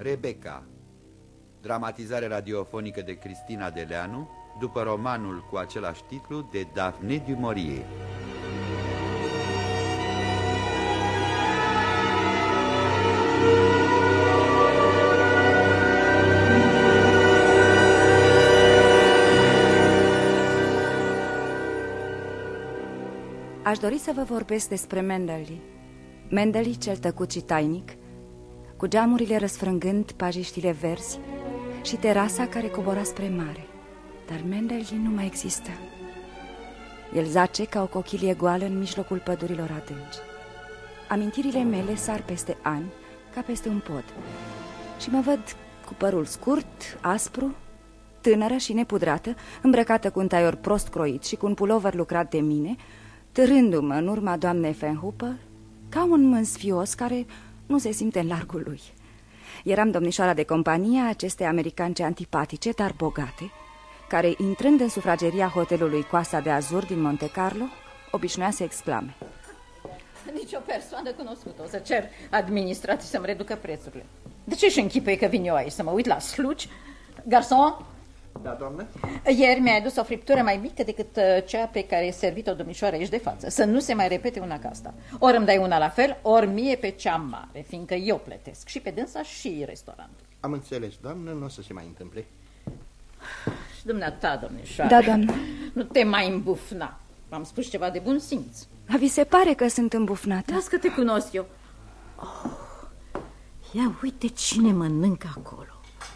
Rebecca, dramatizare radiofonică de Cristina Deleanu, după romanul cu același titlu de Daphne du Maurier. Aș dori să vă vorbesc despre Mendeley. Mendeley, cel tăcut și tainic, cu geamurile răsfrângând pajiștile verzi și terasa care cobora spre mare. Dar Mendeley nu mai există. El zace ca o cochilie goală în mijlocul pădurilor adânci. Amintirile mele sar peste ani, ca peste un pod, și mă văd cu părul scurt, aspru, tânără și nepudrată, îmbrăcată cu un taior prost croit și cu un pulover lucrat de mine, târându-mă în urma doamnei Fenhooper ca un mânsfios care nu se simte în largul lui. Eram domnișoara de companie a acestei americance antipatice, dar bogate, care, intrând în sufrageria hotelului Coasta de Azur din Monte Carlo, obișnuia să exclame: nici o persoană cunoscută o să cer administrații să-mi reducă prețurile. De ce își închipui că vin eu aici să mă uit la slugi? Garson? Da, doamnă? Ieri mi-ai adus o friptură mai mică decât cea pe care ai servit-o domnișoară aici de față. Să nu se mai repete una ca asta. Ori îmi dai una la fel, ori mie pe cea mare, fiindcă eu plătesc și pe dânsa și restaurantul. Am înțeles, doamnă, nu o să se mai întâmple. Și dumneata, domnișoară, Da, doamnă. Nu te mai îmbufna. Am spus ceva de bun simț. Vi se pare că sunt îmbufnată? Las că te cunosc eu. Oh, ia uite cine mănâncă acolo.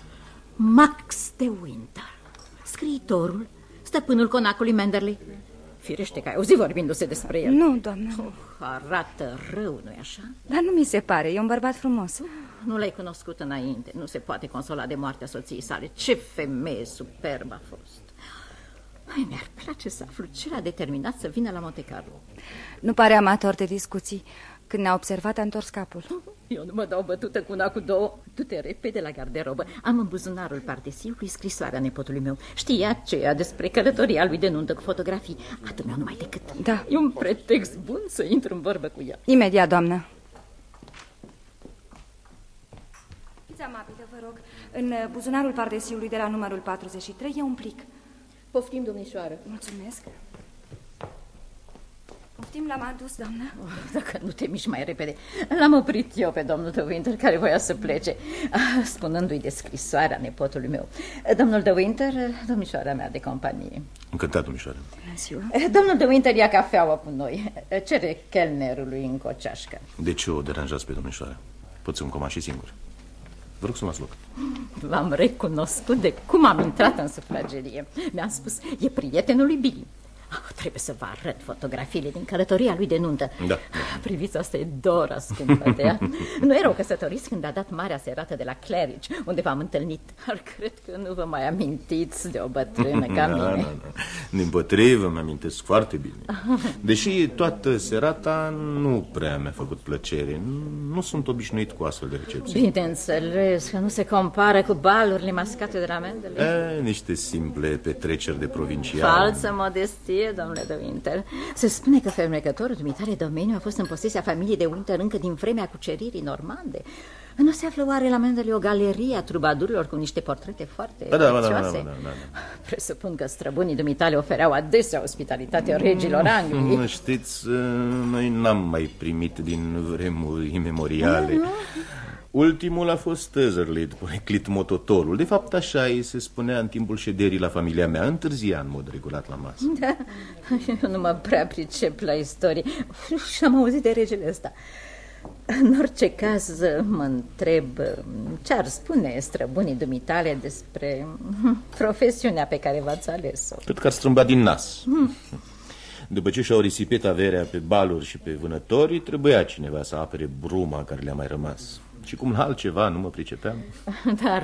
Max de Winter, scriitorul, stăpânul conacului Mendeley. Firește că ai auzit vorbindu-se despre el. Nu, doamnă. Arată rău, nu-i așa? Dar nu mi se pare, e un bărbat frumos. Nu l-ai cunoscut înainte. Nu se poate consola de moartea soției sale. Ce femeie superbă a fost. Mai mi-ar place să aflu ce l-a determinat să vină la Monte Carlo. Nu pare amator de discuții. Când ne-a observat, a întors capul. Eu nu mă dau bătută cu una cu două. Du-te repede la garderobă. Am în buzunarul partesiului scrisoarea nepotului meu. Știi aceea despre călătoria lui de nuntă cu fotografii. Atât numai decât. Da. E un pretext bun să intru în vorbă cu ea. Imediat, doamnă. Fiți amabilă, vă rog. În buzunarul pardesiului de la numărul 43 e un plic. Poftim, domnișoară. Mulțumesc. Poftim, l-am adus, doamnă. Dacă nu te miști mai repede. L-am oprit eu pe domnul de Winter, care voia să plece, spunându-i de scrisoarea nepotului meu. Domnul de Winter, domnișoara mea de companie. Încântat, domnișoară. Domnul de Winter ia cafeaua cu noi. Cere chelnerului încă o ceașcă. De ce o deranjați pe domnișoară? Pot să-mi coma și singur. Vă rog să luați loc. V-am recunoscut de cum am intrat în sufragerie. Mi-am spus, e prietenul lui Billy. Trebuie să vă arăt fotografiile din călătoria lui de nuntă. Da. Priviți, asta e Dora, scumpă de ea. Nu erau căsătoriți când a dat marea serată de la Claridge, unde v-am întâlnit. Dar cred că nu vă mai amintiți de o bătrână ca mine. Dimpotrivă, mă amintesc foarte bine. Deși toată serata nu prea mi-a făcut plăcere. Nu sunt obișnuit cu astfel de recepții. Bineînțeles că nu se compară cu balurile mascate de la Mendeley. Niște simple petreceri de provincial. Falsă modestie, domnule de Winter. Se spune că fermecătorul dumitare domeniu a fost în posesia familiei de Winter încă din vremea cuceririi normande. Nu se află oare la Mendeley o galerie a trubadurilor cu niște portrete foarte prețioase? Da. Presupun că străbunii dumitale ofereau adesea ospitalitate regilor Angliei. Știți, noi n-am mai primit din vremuri imemoriale. Ultimul a fost Tăzărlid, poreclit mototorul. De fapt, așa îi se spunea în timpul șederii la familia mea. Întârzia în mod regulat la masă. Da, eu nu mă prea pricep la istorie și am auzit de regele ăsta. În orice caz, mă întreb ce-ar spune străbunii dumitale despre profesiunea pe care v-ați ales-o. Cred că ar strâmba din nas. După ce și-au risipit averea pe baluri și pe vânători, trebuia cineva să apere bruma care le-a mai rămas. Și cum la altceva nu mă pricepeam. Dar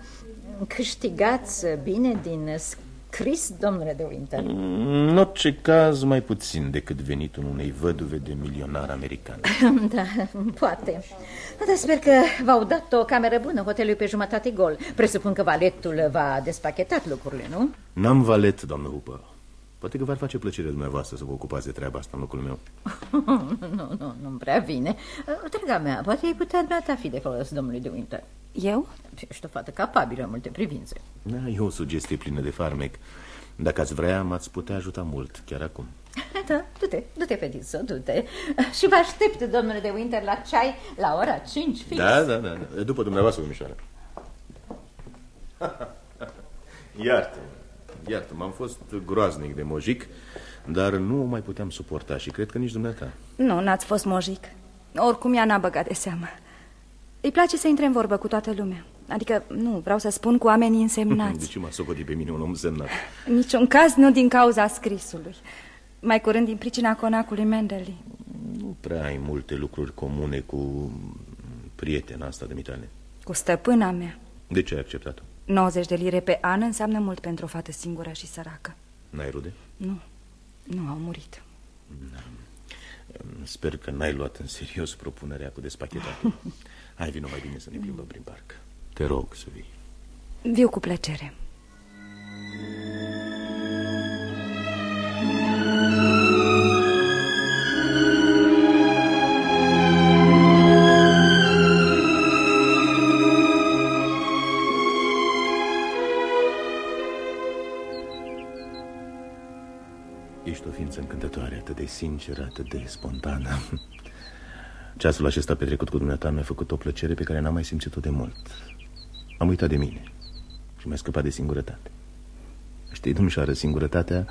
câștigați bine din scris, domnule de Winter? În orice caz, mai puțin decât venitul unei văduve de milionar american. Da, poate. Dar sper că v-au dat o cameră bună hotelului pe jumătate gol. Presupun că valetul v-a despachetat lucrurile, nu? N-am valet, doamnă Hooper. Poate că v-ar face plăcere dumneavoastră să vă ocupați de treaba asta în locul meu. Nu-mi prea vine. Draga mea, poate ai putea dumneata fi de folos domnului de Winter. Eu? Ești o fată capabilă în multe privințe. Da, e o sugestie plină de farmec. Dacă ați vrea, m-ați putea ajuta mult, chiar acum. Da, du-te, fetiță, du-te. Și vă aștept, domnule de Winter, la ceai la ora 5 fix. Da. După dumneavoastră, domnișoară. Iartă, m-am fost groaznic de mojic, dar nu o mai puteam suporta și cred că nici dumneata. Nu, n-ați fost mojic. Oricum ea n-a băgat de seamă. Îi place să intre în vorbă cu toată lumea. Adică, nu, vreau să spun cu oamenii însemnați. De ce m-a socotit pe mine un om semnat? În niciun caz nu din cauza scrisului. Mai curând din pricina conacului Mendelli. Nu prea ai multe lucruri comune cu prietena asta de mitale. Cu stăpâna mea. De ce ai acceptat-o? 90 de lire pe an înseamnă mult pentru o fată singură și săracă. N-ai rude? Nu, au murit. Sper că n-ai luat în serios propunerea cu despachetare. Hai, vino mai bine să ne plimbăm prin parc. Te rog să vii. Viu cu plăcere. Ești o ființă încântătoare, atât de sinceră, atât de spontană. Ceasul acesta petrecut cu dumneata mi-a făcut o plăcere pe care n-am mai simțit-o de mult. Am uitat de mine și mi-a scăpat de singurătate. Știi, domnișoară, singurătatea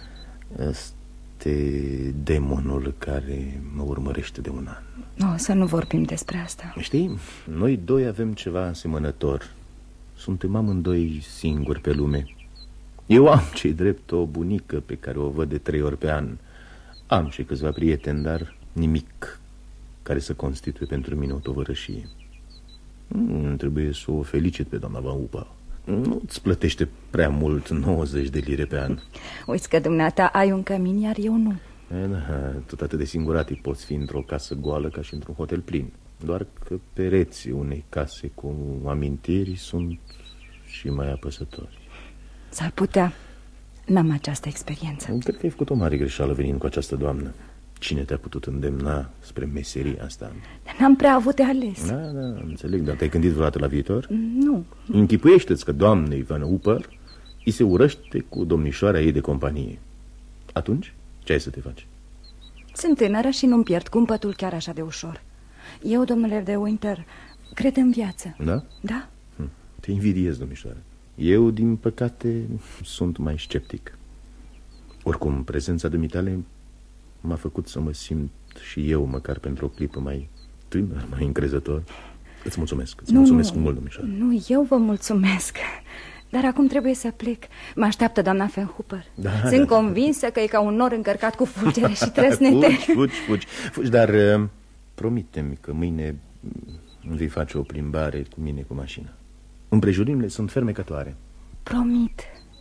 este demonul care mă urmărește de un an. Să nu vorbim despre asta. Știi, noi doi avem ceva asemănător. Suntem amândoi singuri pe lume. Eu am, ce-i drept, o bunică pe care o văd de 3 ori pe an. Am și câțiva prieteni, dar nimic care să constituie pentru mine o tovărășie. Nu trebuie să o felicit pe doamna Van Upa. Nu-ți plătește prea mult 90 de lire pe an. Uiți că dumneata ai un cămin, iar eu nu. Da, tot atât de singurati poți fi într-o casă goală ca și într-un hotel plin. Doar că pereții unei case cu amintiri sunt și mai apăsători. S-ar putea. N-am această experiență. Cred că ai făcut o mare greșeală venind cu această doamnă. Cine te-a putut îndemna spre meseria asta? N-am prea avut de ales. Da, înțeleg, dar te-ai gândit vreodată la viitor? Nu. Închipuiește-ți că doamnei Van Upper îi se urăște cu domnișoara ei de companie. Atunci, ce ai să te faci? Sunt tânără și nu-mi pierd cumpătul chiar așa de ușor. Eu, domnule de Winter, cred în viață. Da? Da. Te invidiez, domnișoară. Eu, din păcate, sunt mai sceptic. Oricum, prezența dumitale m-a făcut să mă simt și eu, măcar pentru o clipă, mai tânăr, mai încrezător. Îți mulțumesc, mulțumesc mult, domnișoară. Nu, eu vă mulțumesc. Dar acum trebuie să plec. Mă așteaptă doamna Venhuber. Sunt convinsă că e ca un nor încărcat cu fulgere și trăsnete. Fugi, dar promite-mi că mâine vei face o plimbare cu mine cu mașina. Împrejurimile sunt fermecătoare. Promit.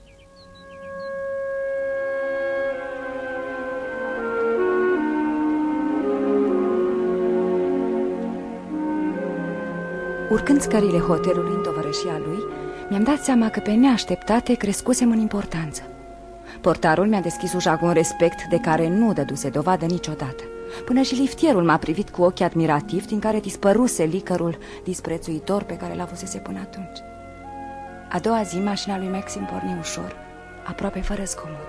Urcând scările hotelului în tovărășia lui, mi-am dat seama că pe neașteptate crescusem în importanță. Portarul mi-a deschis ușa cu un respect de care nu dăduse dovadă niciodată. Până și liftierul m-a privit cu ochi admirativ, din care dispăruse licărul disprețuitor pe care l-avusese până atunci. A doua zi, mașina lui Maxim porni ușor, aproape fără zgomot.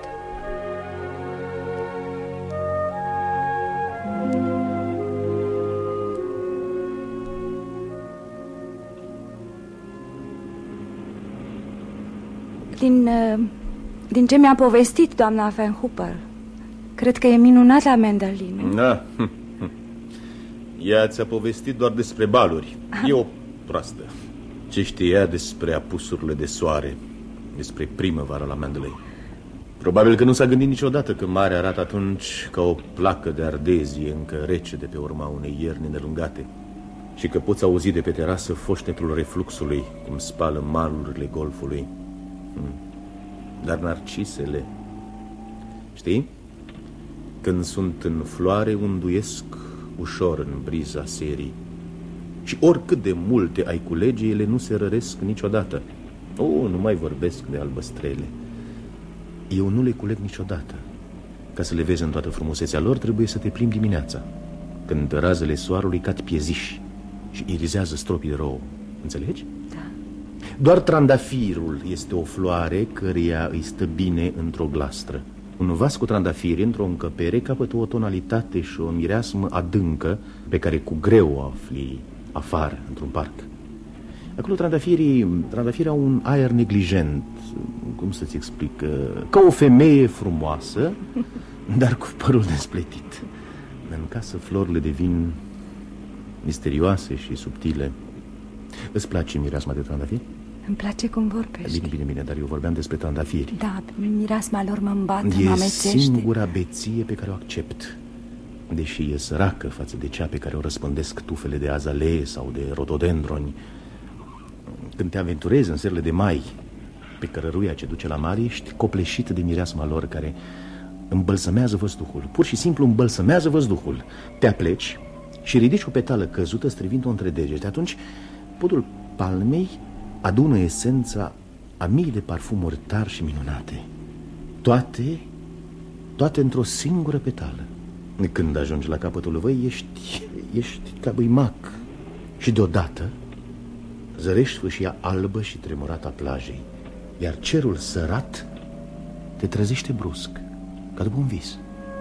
Din ce mi-a povestit doamna Venhuber, cred că e minunat la Mendelli, nu? Da. Ea ți-a povestit doar despre baluri. E o proastă. Ce știa despre apusurile de soare, despre primăvara la Mendeley? Probabil că nu s-a gândit niciodată că marea arată atunci ca o placă de ardezie încă rece de pe urma unei ierni îndelungate și că poți auzi de pe terasă foșnetul refluxului cum spală malurile golfului. Dar narcisele, știi? Când sunt în floare, unduiesc ușor în briza serii. Și oricât de multe ai culege, ele nu se răresc niciodată. Nu mai vorbesc de albăstrele. Eu nu le culeg niciodată. Ca să le vezi în toată frumusețea lor, trebuie să te plimbi dimineața, când razele soarelui cad pieziși și irizează stropii de rouă. Înțelegi? Da. Doar trandafirul este o floare căreia îi stă bine într-o glastră. Un vas cu trandafiri într-o încăpere capătă o tonalitate și o mireasmă adâncă pe care cu greu o afli afară, într-un parc. Acolo trandafirii au un aer neglijent, cum să-ți explic, ca o femeie frumoasă, dar cu părul despletit. În casă florile devin misterioase și subtile. Îți place mireasma de trandafiri? Îmi place cum vorbești. Bine, dar eu vorbeam despre trandafiri. Da, mireasma lor mă îmbată, mă E amețește. singura beție pe care o accept, deși e săracă față de cea pe care o răspândesc tufele de azalee sau de rododendroni. Când te aventurezi în serile de mai pe cărăruia ce duce la mare, ești copleșit de mireasma lor care îmbălsămează văzduhul. Pur și simplu îmbălsămează văzduhul. Te apleci și ridici o petală căzută strivind-o între degete. Atunci podul palmei adună esența a mii de parfumuri tari și minunate, toate într-o singură petală. Când ajungi la capătul văi, ești ca buimac și deodată zărești fâșia albă și tremurată a plajei, iar cerul sărat te trezește brusc, ca după un vis.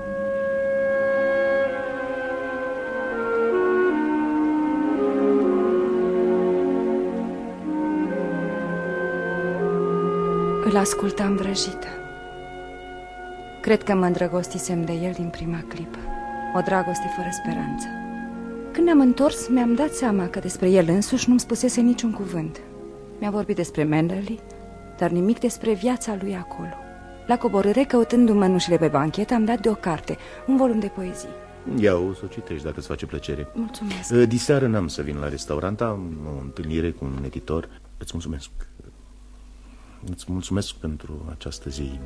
Îl ascultam vrăjită. Cred că mă îndrăgostisem de el din prima clipă. O dragoste fără speranță. Când ne-am întors, mi-am dat seama că despre el însuși nu-mi spusese niciun cuvânt. Mi-a vorbit despre Menderley, dar nimic despre viața lui acolo. La coborâre, căutând mănușile pe banchetă, am dat de o carte, un volum de poezii. Ia-o să o citești dacă îți face plăcere. Mulțumesc. Diseară n-am să vin la restaurant, am o întâlnire cu un editor. Îți mulțumesc. Îți mulțumesc pentru această zi.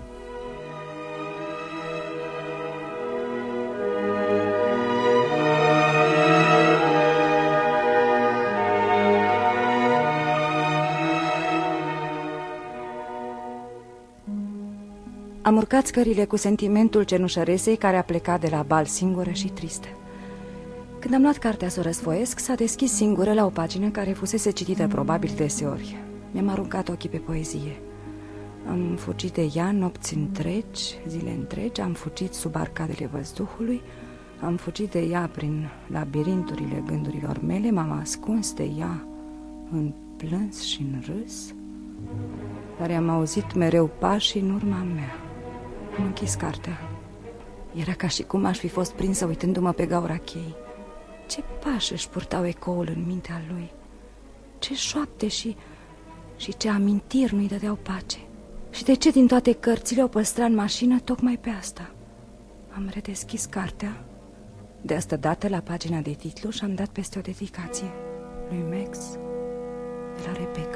Am urcat scările cu sentimentul cenușăresei care a plecat de la bal singură și tristă. Când am luat cartea să o răsfoiesc, s-a deschis singură la o pagină care fusese citită probabil deseori. Mi-am aruncat ochii pe poezie. Am fugit de ea nopți întregi, zile întregi, am fugit sub arcadele văzduhului, am fugit de ea prin labirinturile gândurilor mele, m-am ascuns de ea în plâns și în râs, dar am auzit mereu pași în urma mea. Am închis cartea. Era ca și cum aș fi fost prinsă uitându-mă pe gaura cheii. Ce pași își purtau ecoul în mintea lui, ce șoapte și ce amintiri nu-i dădeau pace. Și de ce din toate cărțile o păstra în mașină tocmai pe asta? Am redeschis cartea, de asta dată la pagina de titlu, și am dat peste o dedicație lui Max de la Rebecca.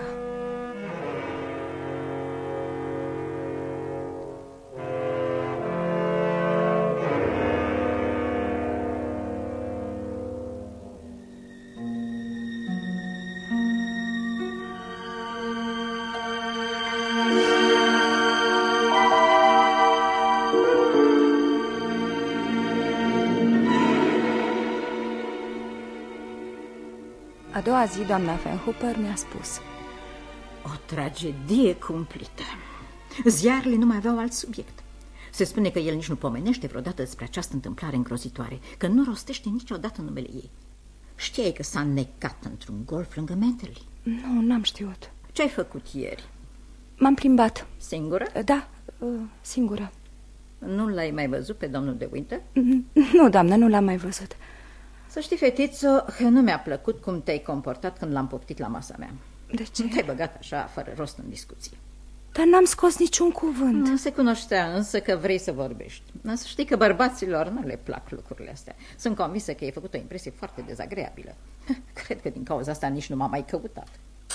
A doua zi, doamna Fenhooper mi-a spus: o tragedie cumplită. Ziarele nu mai aveau alt subiect. Se spune că el nici nu pomenește vreodată despre această întâmplare îngrozitoare, că nu rostește niciodată numele ei. Știai că s-a necat într-un golf lângă Menderley? Nu, n-am știut. Ce-ai făcut ieri? M-am plimbat. Singură? Da, singură. Nu l-ai mai văzut pe domnul de Winter? Nu, doamnă, nu l-am mai văzut. Să știi, fetițo, că nu mi-a plăcut cum te-ai comportat când l-am poftit la masa mea. De ce? Te-ai băgat așa, fără rost în discuție. Dar n-am scos niciun cuvânt. Nu se cunoștea însă că vrei să vorbești. Să știi că bărbaților nu le plac lucrurile astea. Sunt convinsă că ai făcut o impresie foarte dezagreabilă. Cred că din cauza asta nici nu m-am mai căutat.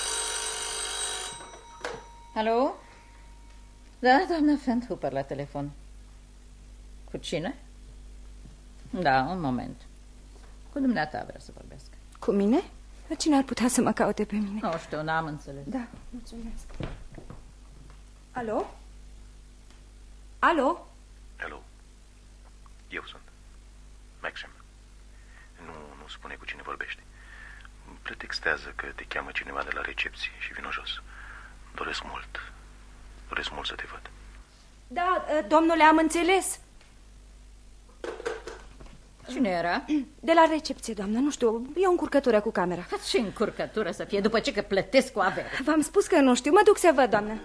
Alo? Da, doamna Fenhooper la telefon. Cu cine? Da, un moment. Cu dumneata vrea să vorbesc. Cu mine? Cine ar putea să mă caute pe mine? Nu știu, n-am înțeles. Da, mulțumesc. Alo? Alo? Hello. Eu sunt Maxim. Nu spune cu cine vorbești. Pretextează că te cheamă cineva de la recepție și vino jos. Doresc mult să te văd. Da, domnule, am înțeles. Cine era? De la recepție, doamnă, nu știu, e o încurcătură cu camera. Ce încurcătură să fie, după ce că plătesc cu avere. V-am spus că nu știu, mă duc să văd, doamnă.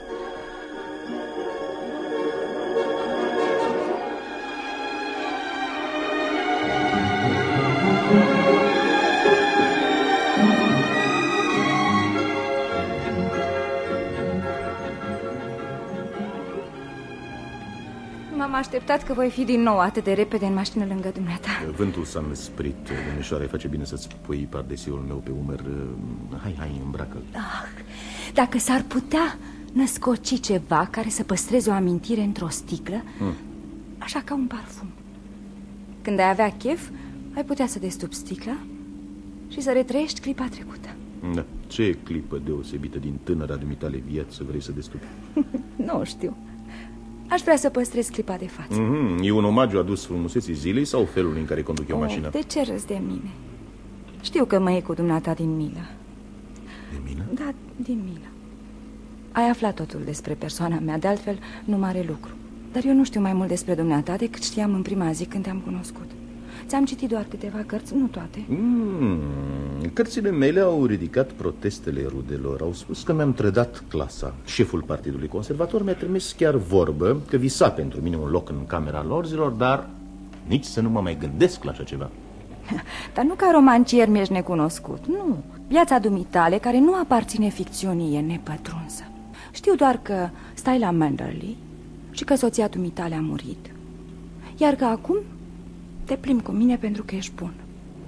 M-am așteptat că voi fi din nou atât de repede în mașină lângă dumneata. Vântul s-a năsprit, domnișoare, face bine să-ți pui pardesiul meu pe umăr. Hai, îmbracă-l. Dacă s-ar putea născoci ceva care să păstreze o amintire într-o sticlă, așa ca un parfum. Când ai avea chef, ai putea să destupi sticla și să retrăiești clipa trecută. Da, ce clipă deosebită din tânăra dumitale viață vrei să destupi? Nu știu. Aș vrea să păstrez clipa de față. E un omagiu adus frumuseții zilei sau felul în care conduc eu mașina? De ce râzi de mine? Știu că mă iei cu dumneata din milă. De milă? Da, din milă. Ai aflat totul despre persoana mea, de altfel nu mare lucru. Dar eu nu știu mai mult despre dumneata decât știam în prima zi când te-am cunoscut. Ți-am citit doar câteva cărți, nu toate. Cărțile mele au ridicat protestele rudelor. Au spus că mi-am trădat clasa. Șeful Partidului Conservator mi-a trimis chiar vorbă că visa pentru mine un loc în Camera Lorzilor, dar nici să nu mă mai gândesc la așa ceva. Dar nu ca romancier mi-ești necunoscut, nu. Viața dumitale, care nu aparține ficțiunii, e nepătrunsă. Știu doar că stai la Manderley și că soția dumitale a murit. Iar că acum te plimbi cu mine pentru că ești bun.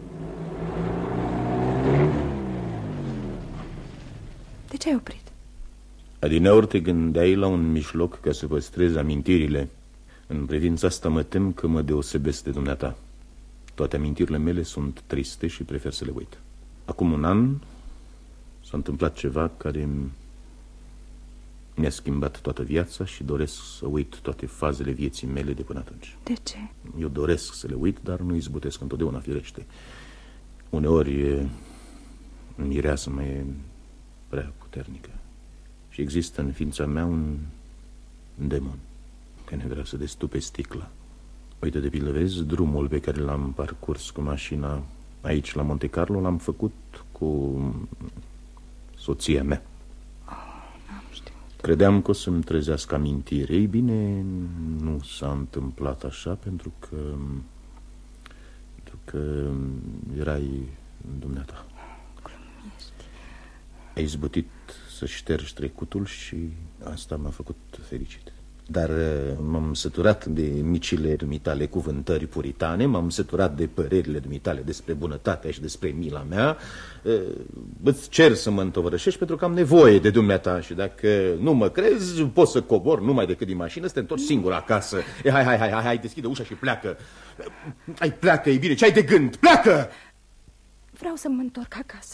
De ce ai oprit? Adineauri te gândeai la un mijloc ca să păstrezi amintirile. În privința asta mă tem că mă deosebesc de dumneata. Toate amintirile mele sunt triste și prefer să le uit. Acum un an s-a întâmplat ceva care mi-a schimbat toată viața și doresc să uit toate fazele vieții mele de până atunci. De ce? Eu doresc să le uit, dar nu izbutesc întotdeauna, firește. Uneori mireasma e prea puternică și există în ființa mea un demon care vrea să destupe sticla. Uite, de pildă, vezi, drumul pe care l-am parcurs cu mașina aici la Monte Carlo l-am făcut cu soția mea. Credeam că o să-mi trezească amintiri. Ei bine, nu s-a întâmplat așa pentru că erai dumneata. Ai izbutit să ștergi trecutul și asta m-a făcut fericit. Dar m-am săturat de micile dumitale cuvântări puritane, m-am săturat de părerile dumitale despre bunătatea și despre mila mea. Îți cer să mă întovărășești pentru că am nevoie de dumneata și dacă nu mă crezi, poți să cobor numai decât din mașină, să te întorci singur acasă. Hai, deschide ușa și pleacă. Hai, pleacă, e bine, ce ai de gând? Pleacă! Vreau să mă întorc acasă.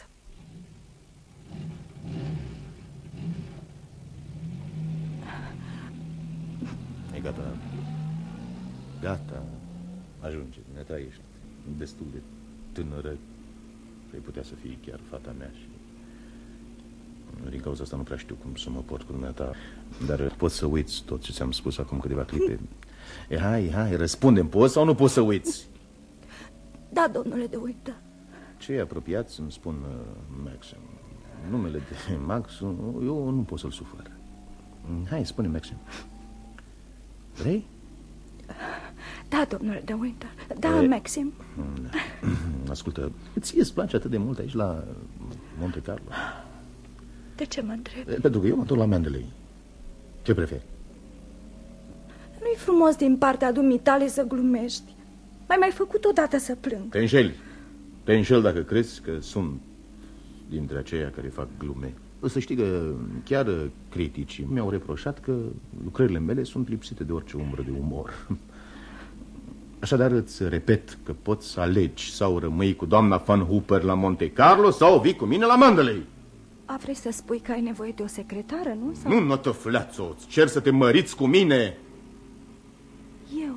E gata, ajunge, dumneata, ești destul de tânără, vei putea să fii chiar fata mea și din cauza asta nu prea știu cum să mă port cu dumneata, dar poți să uiți tot ce ți-am spus acum câteva clipe. Hai, răspunde-mi, poți sau nu poți să uiți? Da, domnule de uită. Cei apropiați îmi spun Maxim. Numele de Max, eu nu pot să-l sufăr. Hai, spune Maxim. Vrei? Da, domnule de Winter. Da, Maxim. Ascultă, ție îți place atât de mult aici la Monte Carlo? De ce mă întrebi? Pentru că eu mă duc la Manderley. Ce preferi? Nu-i frumos din partea dumitale să glumești. Mai făcut odată să plâng. Te înșeli dacă crezi că sunt dintre aceia care fac glume. Să știi că chiar criticii mi-au reproșat că lucrările mele sunt lipsite de orice umbră de umor. Așadar îți repet că poți să alegi sau rămâi cu doamna Van Hooper la Monte Carlo sau vii cu mine la Manderley. Vrei să spui că ai nevoie de o secretară, nu? Sau... Nu, nătăfleațo, îți cer să te măriți cu mine. Eu?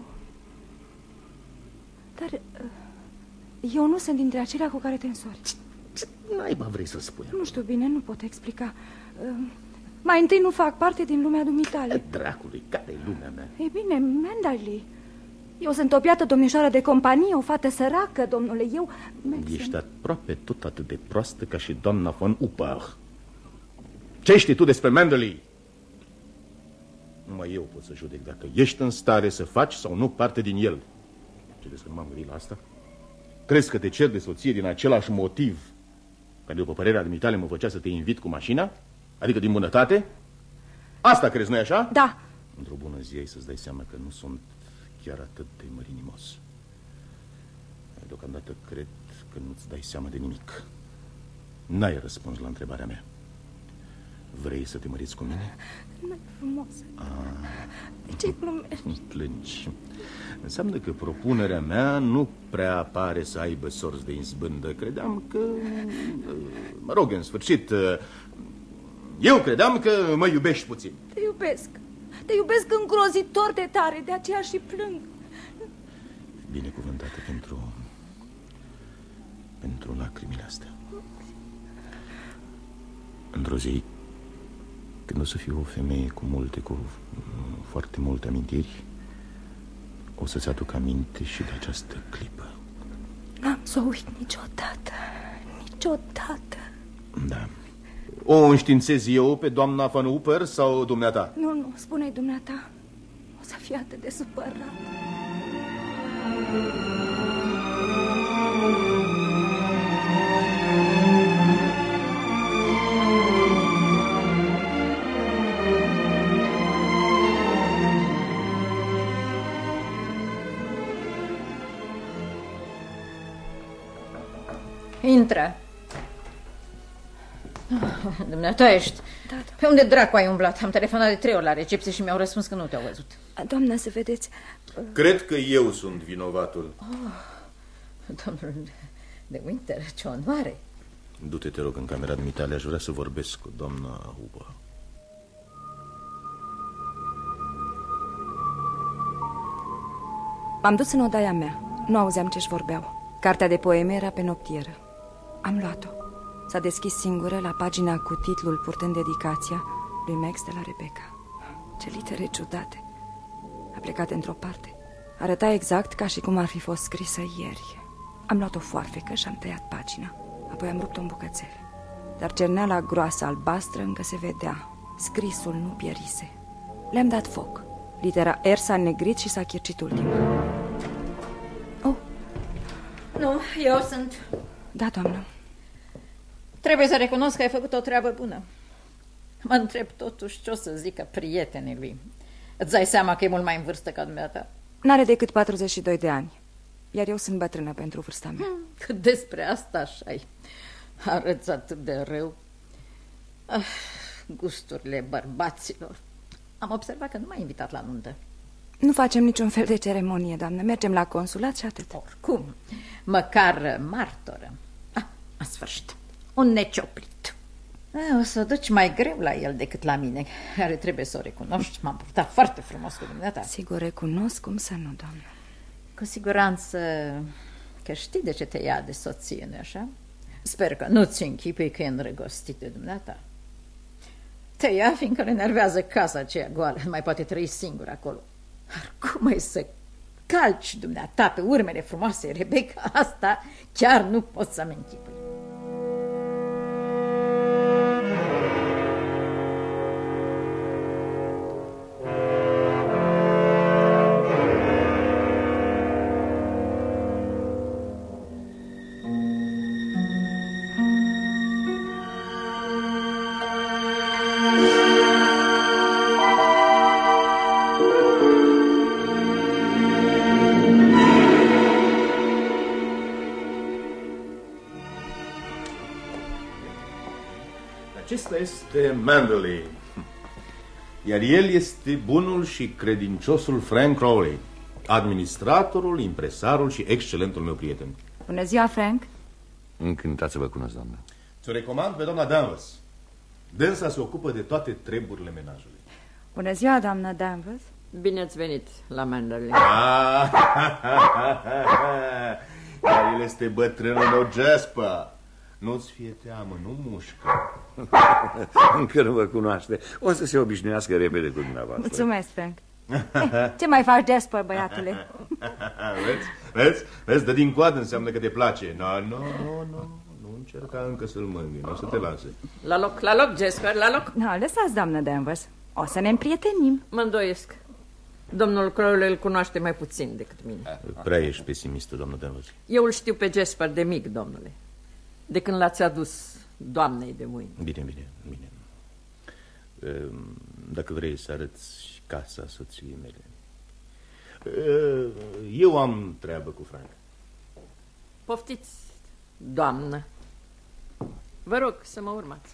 Dar eu nu sunt dintre acelea cu care te însori. naiba vrei să spui? Nu știu bine, nu pot explica. Mai întâi nu fac parte din lumea dumitale. Dracului, care-i lumea mea? Ei bine, Manderley. Eu sunt o piată domnișoară de companie, o fată săracă, domnule, eu... Ești aproape tot atât de proastă ca și doamna von Upper. Ce știi tu despre Manderley? Numai eu pot să judec dacă ești în stare să faci sau nu parte din el. Credeți că nu m-am gândit la asta? Crezi că te cer de soție din același motiv care, după părerea dumitale, mă făcea să te invit cu mașina? Adică din bunătate? Asta crezi, nu-i așa? Da. Într-o bună zi ai să-ți dai seama că nu sunt chiar atât de mărinimos. Deocamdată cred că nu-ți dai seama de nimic. N-ai răspuns la întrebarea mea. Vrei să te măriți cu mine? Nu-i frumos. De ce glumești? Plângi. Înseamnă că propunerea mea nu prea pare să aibă sorți de izbândă. Credeam că... Mă rog, în sfârșit... Eu credeam că mă iubești puțin. Te iubesc. Te iubesc îngrozitor de tare, de aceea și plâng. Binecuvântată pentru lacrimile astea. Într-o zi, când o să fiu o femeie cu foarte multe amintiri, o să-ți aduc aminte și de această clipă. N-am să o uit niciodată. Niciodată. Da. O înștiințez eu pe doamna von Upper sau dumneata? Nu, spune-i dumneata. O să fie atât de supărat. Intră. Dumneata ești. Da. Pe unde dracu ai umblat? Am telefonat de 3 ori la recepție și mi-au răspuns că nu te-au văzut. Doamna, să vedeți... Cred că eu sunt vinovatul. Domnul de Winter, ce onoare. Du-te, te rog, în camera dumitale. Aș vrea să vorbesc cu doamna Upper. M-am dus în odaia mea. Nu auzeam ce-și vorbeau. Cartea de poeme era pe noptieră. Am luat-o. S-a deschis singură la pagina cu titlul purtând dedicația lui Max de la Rebecca. Ce litere ciudate. A plecat într-o parte. Arăta exact ca și cum ar fi fost scrisă ieri. Am luat o foarfecă și am tăiat pagina. Apoi am rupt-o în bucățele. Dar cerneala groasă albastră încă se vedea. Scrisul nu pierise. Le-am dat foc. Litera R s-a negrit și s-a chircit ultima. Oh. Nu, eu sunt. Da, doamnă. Trebuie să recunosc că ai făcut o treabă bună. Mă întreb totuși ce o să zică prietenii lui. Îți dai seama că e mult mai în vârstă ca dumneata? N-are decât 42 de ani. Iar eu sunt bătrână pentru vârsta mea. Cât despre asta așa-i. Arăți atât de rău. Gusturile bărbaților. Am observat că nu m-ai invitat la nuntă. Nu facem niciun fel de ceremonie, doamnă. Mergem la consulat și atât. Oricum, măcar martoră. În sfârșit, un necioplit. O să o duci mai greu la el decât la mine, care trebuie să o recunoști. M-am purtat foarte frumos cu dumneata. Sigur, recunosc, cum să nu, doamnă. Cu siguranță că știi de ce te ia de soție, nu-i așa? Sper că nu-ți închipui că e îndrăgostit de dumneata. Te ia fiindcă le enervează casa aceea goală, nu mai poate trăi singur acolo. Dar cum ai să calci dumneata pe urmele frumoase Rebecca? Asta chiar nu pot să-mi închipui. Acesta este Manderley, iar el este bunul și credinciosul Frank Crowley, administratorul, impresarul și excelentul meu prieten. Bună ziua, Frank. Încântat să vă cunosc, doamnă. Ți-o recomand pe doamna Danvers. Dânsa se ocupă de toate treburile menajului. Bună ziua, doamnă Danvers. Bine ați venit la Manderley. Iar el este bătrânul meu Jasper, Nu-ți fie teamă, nu mușcă. Încă nu vă cunoaște. O să se obișnuiască repede cu dumneavoastră. Mulțumesc, Frank. Ce mai faci, Jasper, băiatule? Vezi, dă din coadă, înseamnă că te place. Nu încerca încă să-l mângâi, nu o să te lase. La loc, Jasper, la loc. No, lăsați, doamnă Danvers. O să ne împrietenim. Mă îndoiesc. Domnul Crowley îl cunoaște mai puțin decât mine. Prea ești pesimistă, doamnă Danvers. Eu îl știu pe Jasper de mic, domnule. De când l-ați adus doamnei de mâine. Bine. Dacă vrei să arăți casa soției mele. Eu am treabă cu Frank. Poftiți, doamnă. Vă rog să mă urmați.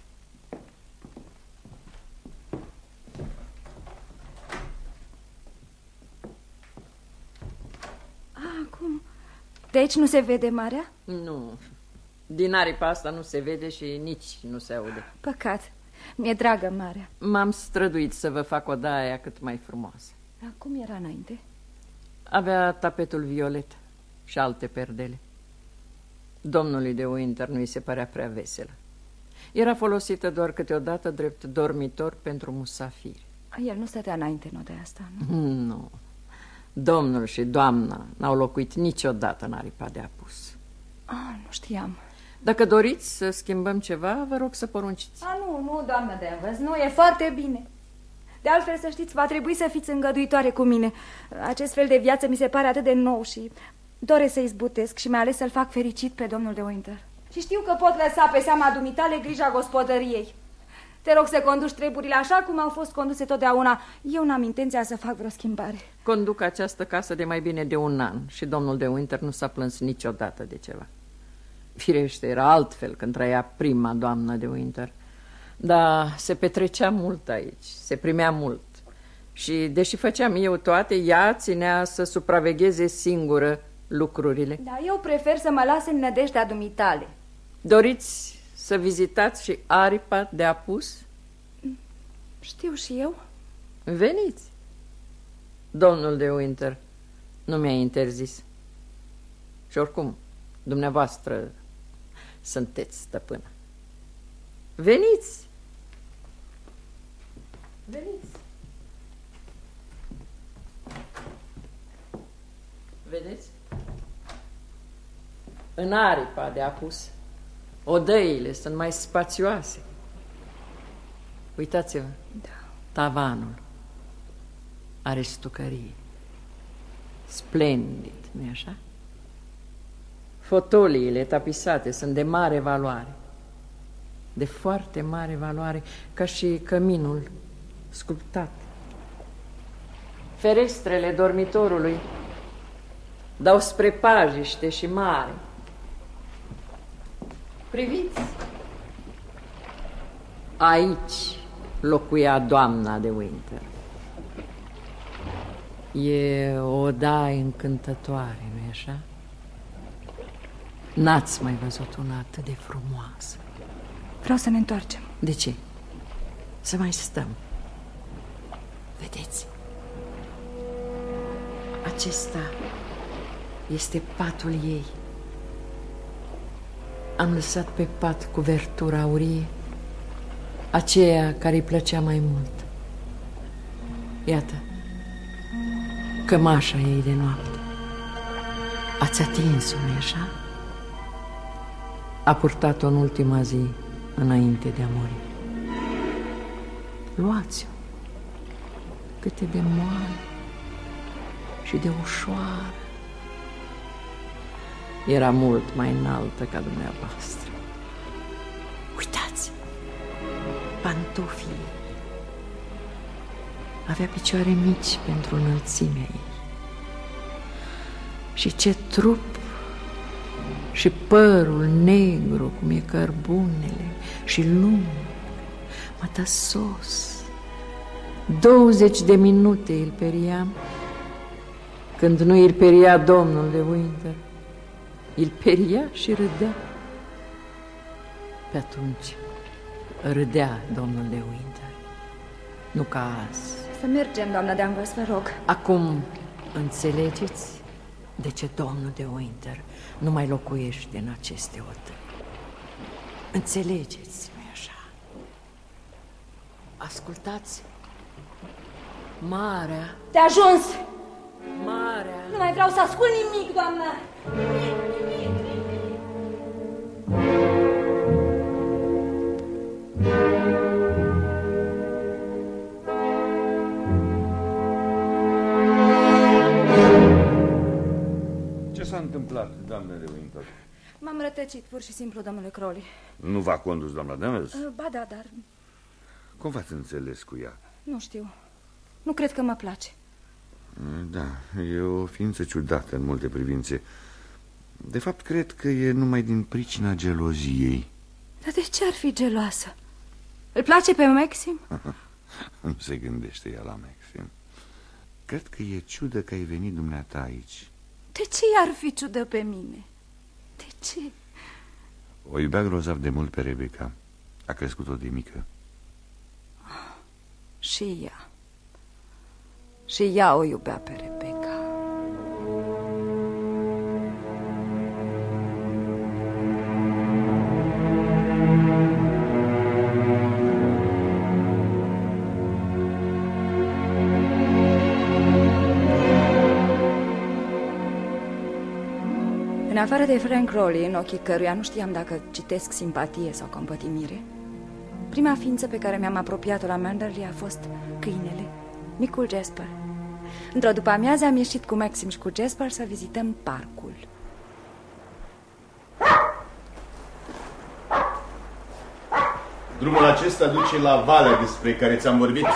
Acum, de aici nu se vede marea? Nu, din aripa asta nu se vede și nici nu se aude. Păcat, mi-e dragă marea. M-am străduit să vă fac odaia cât mai frumoasă. Dar cum era înainte? Avea tapetul violet și alte perdele. Domnului de Winter nu-i se părea prea veselă. Era folosită doar câteodată drept dormitor pentru musafiri. El nu stătea înainte în odaia asta, nu? Nu. Domnul și doamna n-au locuit niciodată în aripa de apus. Nu știam. Dacă doriți să schimbăm ceva, vă rog să porunciți. Nu, doamnă Danvers, nu, e foarte bine. De altfel, să știți, va trebui să fiți îngăduitoare cu mine. Acest fel de viață mi se pare atât de nou și doresc să izbutesc și mai ales să-l fac fericit pe domnul de Winter. Și știu că pot lăsa pe seama dumitale grija gospodăriei. Te rog să conduci treburile așa cum au fost conduse totdeauna. Eu n-am intenția să fac vreo schimbare. Conduc această casă de mai bine de 1 an și domnul de Winter nu s-a plâns niciodată de ceva. Firește, era altfel când trăia prima doamnă de Winter. Dar se petrecea mult aici, se primea mult. Și deși făceam eu toate, ea ținea să supravegheze singură lucrurile. Da, eu prefer să mă las în nădejdea dumitale. Doriți să vizitați și aripa de apus? Știu și eu. Veniți. Domnul de Winter nu mi-a interzis. Și oricum, dumneavoastră sunteți stăpână. Veniți! Veniți! Vedeți? În aripa de apus, odăile sunt mai spațioase. Uitați-vă, tavanul are stucărie. Splendid, nu-i așa? Fotoliile tapisate sunt de mare valoare. De foarte mare valoare, ca și căminul sculptat. Ferestrele dormitorului dau spre pajiște și mare. Priviți! Aici locuia doamna de Winter. E o odaie încântătoare, nu-i așa? N-ați mai văzut una atât de frumoasă. Vreau să ne întoarcem. De ce? Să mai stăm. Vedeți? Acesta este patul ei. Am lăsat pe pat cuvertura aurie, aceea care îi plăcea mai mult. Iată, cămașa ei de noapte. Ați atins-o, nu-i așa? A purtat-o în ultima zi, înainte de a muri. Luați-o. Cât de moale și de ușoară. Era mult mai înaltă ca dumneavoastră. Uitați! Pantofii. Avea picioare mici pentru înălțimea ei. Și ce trup! Și părul negru, cum e cărbunele, și lung, mătăsos. 20 de minute îl periam, când nu îl peria domnul de Winter. Îl peria și râdea. Pe atunci râdea domnul de Winter, nu ca azi. Să mergem, doamna Danvers, vă rog. Acum înțelegeți de ce domnul de Winter nu mai locuiește în aceste odăi. Înțelegeți, nu-i așa? Ascultați. Marea. Te-a ajuns! Marea. Nu mai vreau să ascult nimic, doamnă! Ce s-a întâmplat, doamnă de Winter? M-am rătăcit, pur și simplu, domnule Crowley. Nu v-a condus doamna Demers? Ba da, dar Cum v-ați înțeles cu ea? nu știu. Nu cred că mă place. Da, e o ființă ciudată în multe privințe. De fapt, cred că e numai din pricina geloziei. Dar de ce ar fi geloasă? Îl place pe Maxim? Nu se gândește ea la Maxim. Cred că e ciudă că ai venit dumneata aici. De ce ar fi ciudă pe mine? De ce? O iubea grozav de mult pe Rebecca. A crescut-o de mică. Și ea. Și ea o iubea pe Rebecca. În afară de Frank Crowley, în ochii căruia nu știam dacă citesc simpatie sau compătimire, prima ființă pe care mi-am apropiat-o la Manderley a fost câinele, micul Jasper. Într-o după-amiază am ieșit cu Maxim și cu Jasper să vizităm parcul. Drumul acesta duce la valea despre care ți-am vorbit.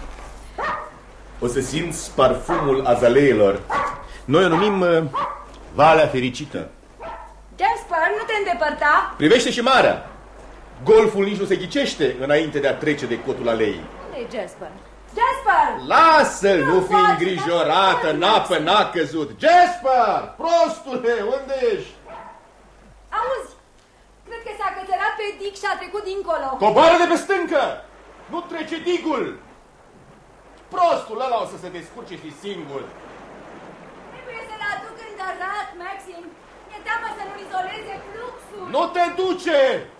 O să simți parfumul azaleelor. Noi o numim Valea Fericită. Jasper, nu te îndepărta! Privește și marea. Golful nici nu se ghicește înainte de a trece de cotul aleii. Unde e Jasper? Jasper! Lasă-l, nu fi îngrijorată, în apă n-a căzut. Jasper, prostule, unde ești? Auzi, cred că s-a cățărat pe dig și a trecut dincolo. Coboară de pe stâncă! Nu trece digul! Prostul ăla o să se descurce și singur. Trebuie să-l aduc îndărrat, Maxim. Mi-e teamă să nu izoleze fluxul. Nu te duce!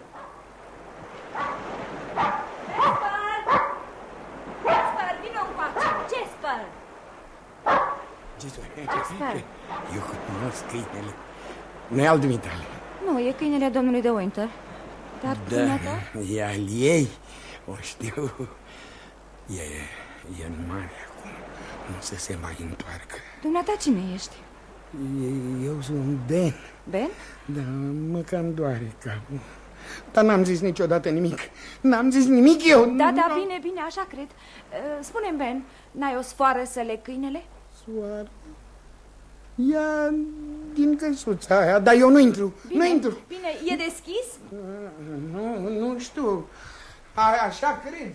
Jasper, vină încoace. Jasper! Jasper, eu cunosc câinele. Nu e al dumitale. Nu, e câinele domnului de Winter. Dar dumneata? E al ei. O știu. E în mare acum. Nu să se mai întoarcă. Dumneata cine ești? Eu sunt Ben. Ben? Da, mă cam doare capul. Dar n-am zis niciodată nimic. N-am zis nimic eu. Da, bine, așa cred. Spune-mi, Ben, n-ai o sfoară să le câinele? Soare. Ia din căsuța aia, dar eu nu intru. Bine, nu intru. Bine, e deschis? Nu știu. Așa cred.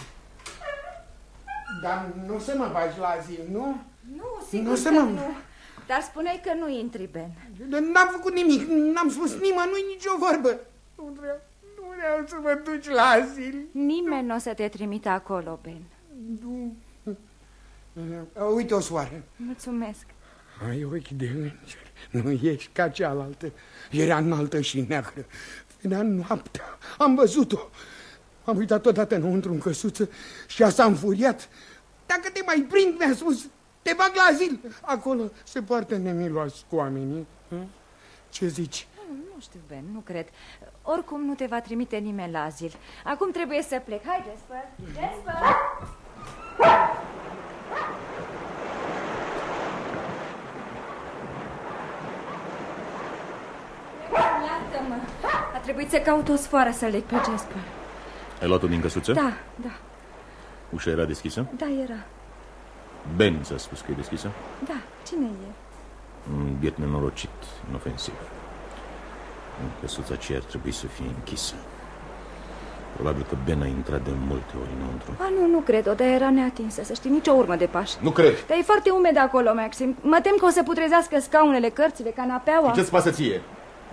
Dar nu să mă bagi la azil, nu? Nu, sigur nu că să mă... nu. Dar spuneai că nu intri, Ben. N-am făcut nimic, n-am spus nimănui nicio vorbă. Nu vreau să mă duci la azil. Nimeni nu o să te trimite acolo, Ben. Nu. Uite o soare. Mulțumesc. Ai ochi de înger. Nu ești ca cealaltă. Era înaltă și neagră. Venea noaptea. Am văzut-o. Am uitat odată înăuntru în căsuță și ea s-a înfuriat. Dacă te mai prind, mi-a spus, te bag la azil. Acolo se poartă nemiloasă cu oamenii. Ce zici? Nu știu, Ben, nu cred. Oricum nu te va trimite nimeni la azil. Acum trebuie să plec. Hai, Jasper! Jasper! Iartă-mă. A trebuit să caut o sfoară să leg pe Jasper. Ai luat-o din căsuță? Da. Ușa era deschisă? Da, era. Ben ți-a spus că e deschisă? Da, cine e? Un biet nenorocit, inofensiv. Căsuța aceea ar trebui să fie închisă. Probabil că Ben a intrat de multe ori înăuntru. Nu cred-o, dar era neatinsă, să știi, nicio urmă de pași. Nu cred. Dar e foarte umed acolo, Maxim. Mă tem că o să putrezească scaunele, cărțile, canapeaua. Și ce-ți pasă ție?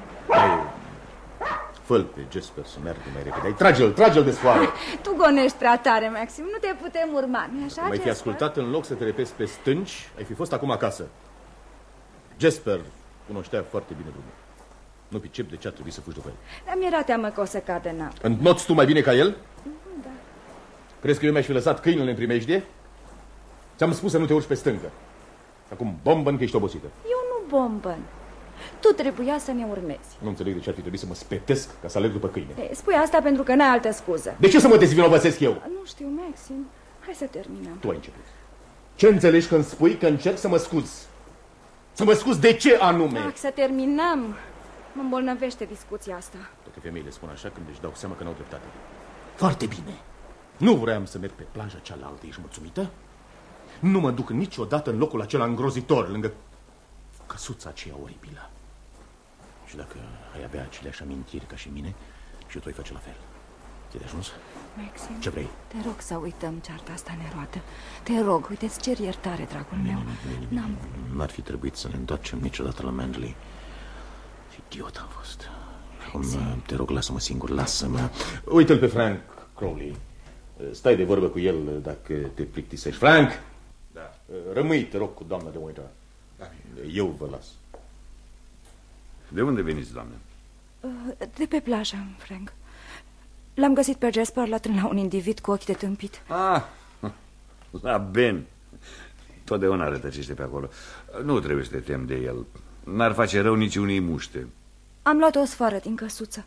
Fă-l pe Jasper să meargă mai repede. Trage-l de sfoară. Tu gonești prea tare, Maxim, nu te putem urma, nu-i așa, Mai fi ascultat în loc să te repezi pe stânci, ai fi fost acum acasă. Jasper cunoștea foarte bine drumul. Nu pricep de ce ar trebui să fugi după el. Dar mi-era teamă că o să cadă în apă. Înnoți tu mai bine ca el? Da. Crezi că eu mi-aș fi lăsat câinele în primejdie? Ți-am spus să nu te urci pe stâncă. Acum bombăn că ești obosită. Eu nu bombăn. Tu trebuia să ne urmezi. Nu înțeleg de ce ar fi trebuit să mă spetesc ca să alerg după câine. Spui asta pentru că n-ai altă scuză. De ce să mă dezvinovățesc eu? Nu știu, Maxim. Hai să terminăm. Tu ai început. Ce înțelegi când spui că încerc să mă scuz? Să mă scuz de ce anume? Să terminăm. Mă îmbolnăvește discuția asta. Toate femeile spun așa când își dau seama că n-au dreptate. Foarte bine. Nu vreau să merg pe plaja cealaltă, ești mulțumită? Nu mă duc niciodată în locul acela îngrozitor, lângă căsuța aceea oribilă. Și dacă ai avea aceleași amintiri ca și mine, și eu tu ai face la fel. Ți-ai de ajuns? Maxim, ce vrei? Te rog să uităm cearta asta neroată. Te rog, uite-ți cer iertare, dragul meu. N-ar fi trebuit să ne întoarcem niciodată la Manderley. Idiot am fost. Acum, te rog, lasă-mă singur, lasă-mă. Uite-l pe Frank Crowley. Stai de vorbă cu el dacă te plictisești. Frank! Da. Rămâi, te rog, cu doamna de Winter. Da. Eu vă las. De unde veniți, doamnă? De pe plajă, Frank. L-am găsit pe Jasper latrând la un individ cu ochi de tâmpit. La Ben. Totdeauna rătăcește pe acolo. Nu trebuie să te temi de el. N-ar face rău nici unei muște. Am luat o sfoară din căsuță.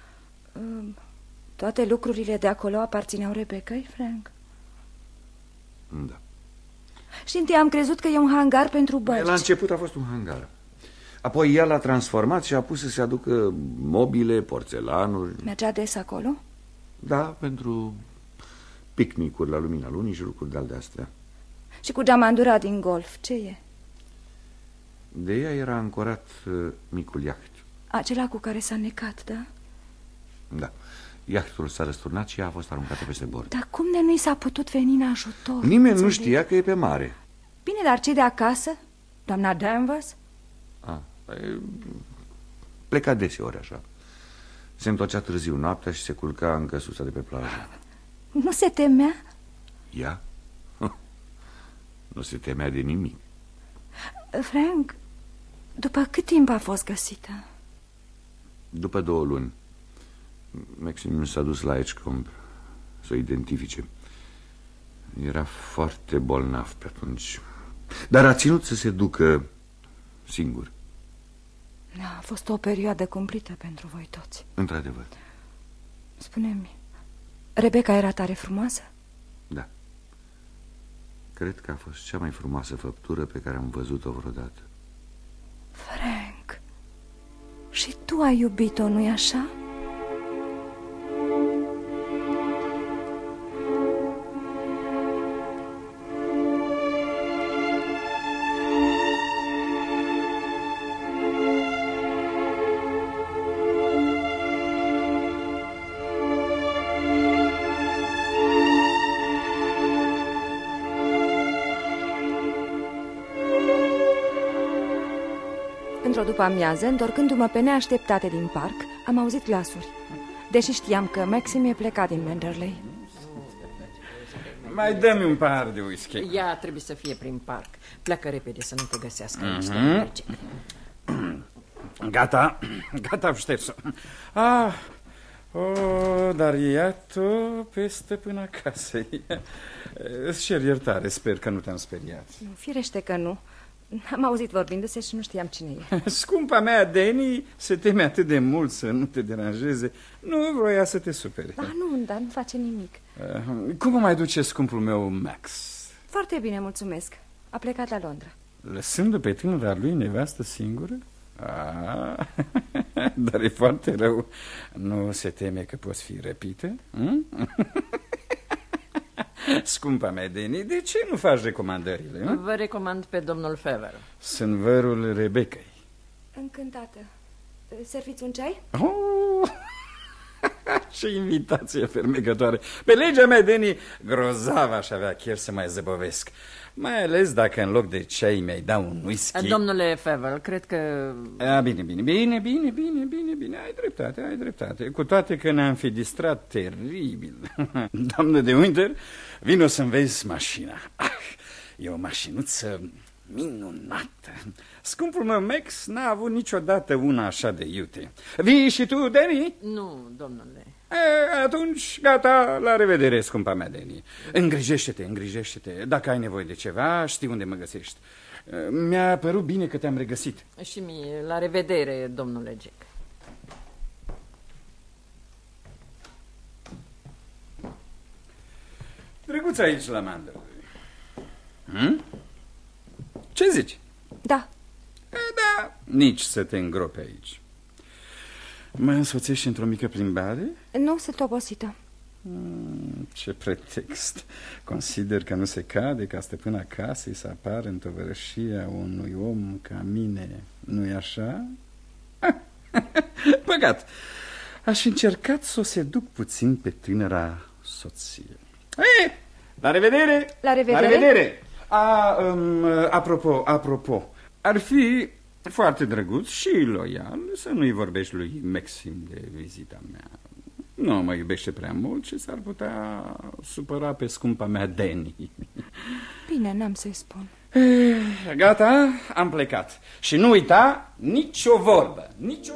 Toate lucrurile de acolo aparțineau Rebecca-i, Frank? Da. Și întâi am crezut că e un hangar pentru bărci. La început a fost un hangar. Apoi ea l-a transformat și a pus să se aducă mobile, porțelanuri. Mergea des acolo? Da, pentru picnicuri la lumina lunii și lucruri de-al de-astea. Și cu geamandura din golf, ce e? De ea era ancorat micul iaht. Acela cu care s-a necat, da? Da. Iahtul s-a răsturnat și ea a fost aruncată peste bord. Dar cum de nu i s-a putut veni în ajutor? Nimeni nu știa că e pe mare. Bine, dar cei de acasă? Doamna Danvers? Pleca deseori așa. Se întorcea târziu noaptea și se culca în căsuța de pe plajă. Nu se temea? Ea? Nu se temea de nimic. Frank, după cât timp a fost găsită? După 2 luni. Maxim s-a dus la Edgecombe să o identifice. Era foarte bolnav pe atunci, dar a ținut să se ducă singur. A fost o perioadă cumplită pentru voi toți. Într-adevăr. Spune-mi, Rebecca era tare frumoasă? Da. Cred că a fost cea mai frumoasă făptură pe care am văzut-o vreodată. Frank, și tu ai iubit-o, nu-i așa? Într-o după-amiază, întorcându-mă pe neașteptate din parc, am auzit glasuri. Deși știam că Maxim e plecat din Manderley. Mai dă-mi un pahar de whisky. Ea trebuie să fie prin parc. Pleacă repede să nu te găsească. Gata, gata, șterg-o. Dar iată pe stăpân acasă. Îți cer iertare, sper că nu te-am speriat. Firește că nu. Am auzit vorbindu-se și nu știam cine e. Scumpa mea, Danny, se teme atât de mult să nu te deranjeze. Nu vroia să te supere. Nu, dar nu face nimic. Cum mai duce scumpul meu Max? Foarte bine, mulțumesc. A plecat la Londra. Lăsându pe tânăra lui nevastă singură? Dar e foarte rău. Nu se teme că poți fi răpită? Scumpa mea, Danny, de ce nu faci recomandările? Nu? Vă recomand pe domnul Fever. Sunt vărul Rebecca-i. Încântată. Serviți un ceai? Ce invitație fermecătoare. Pe legea mea, Danny, grozav aș avea chef să mai zăbovesc. Mai ales dacă în loc de ceai mi-ai da un whisky. Domnule Fever, cred că... Bine, ai dreptate. Cu toate că ne-am fi distrat teribil. Doamnă de Winter, vino să-mi vezi mașina. E o mașinuță Minunată! Scumpul meu Max n-a avut niciodată una așa de iute. Vii și tu, Danny? Nu, domnule. Atunci, gata, la revedere, scumpa mea, Danny. Îngrijește-te. Dacă ai nevoie de ceva, știi unde mă găsești. Mi-a părut bine că te-am regăsit. Și mie, la revedere, domnule Jack. Drăguț aici la Mandel. Ce zici? Da. Da, nici să te îngropi aici. Mă însoțești într-o mică plimbare? Nu, sunt obosită. Ce pretext. Consider că nu se cade ca stăpâna casei să apară în tovărășia unui om ca mine. Nu-i așa? Păcat. Aș încerca să o seduc puțin pe tânăra soție. La revedere! La revedere! La revedere! Apropo, ar fi foarte drăguț și loial să nu-i vorbești lui Maxim de vizita mea. Nu mă iubește prea mult și s-ar putea supăra pe scumpa mea Danny. Bine, n-am să-i spun. Gata, am plecat. Și nu uita, nicio vorbă.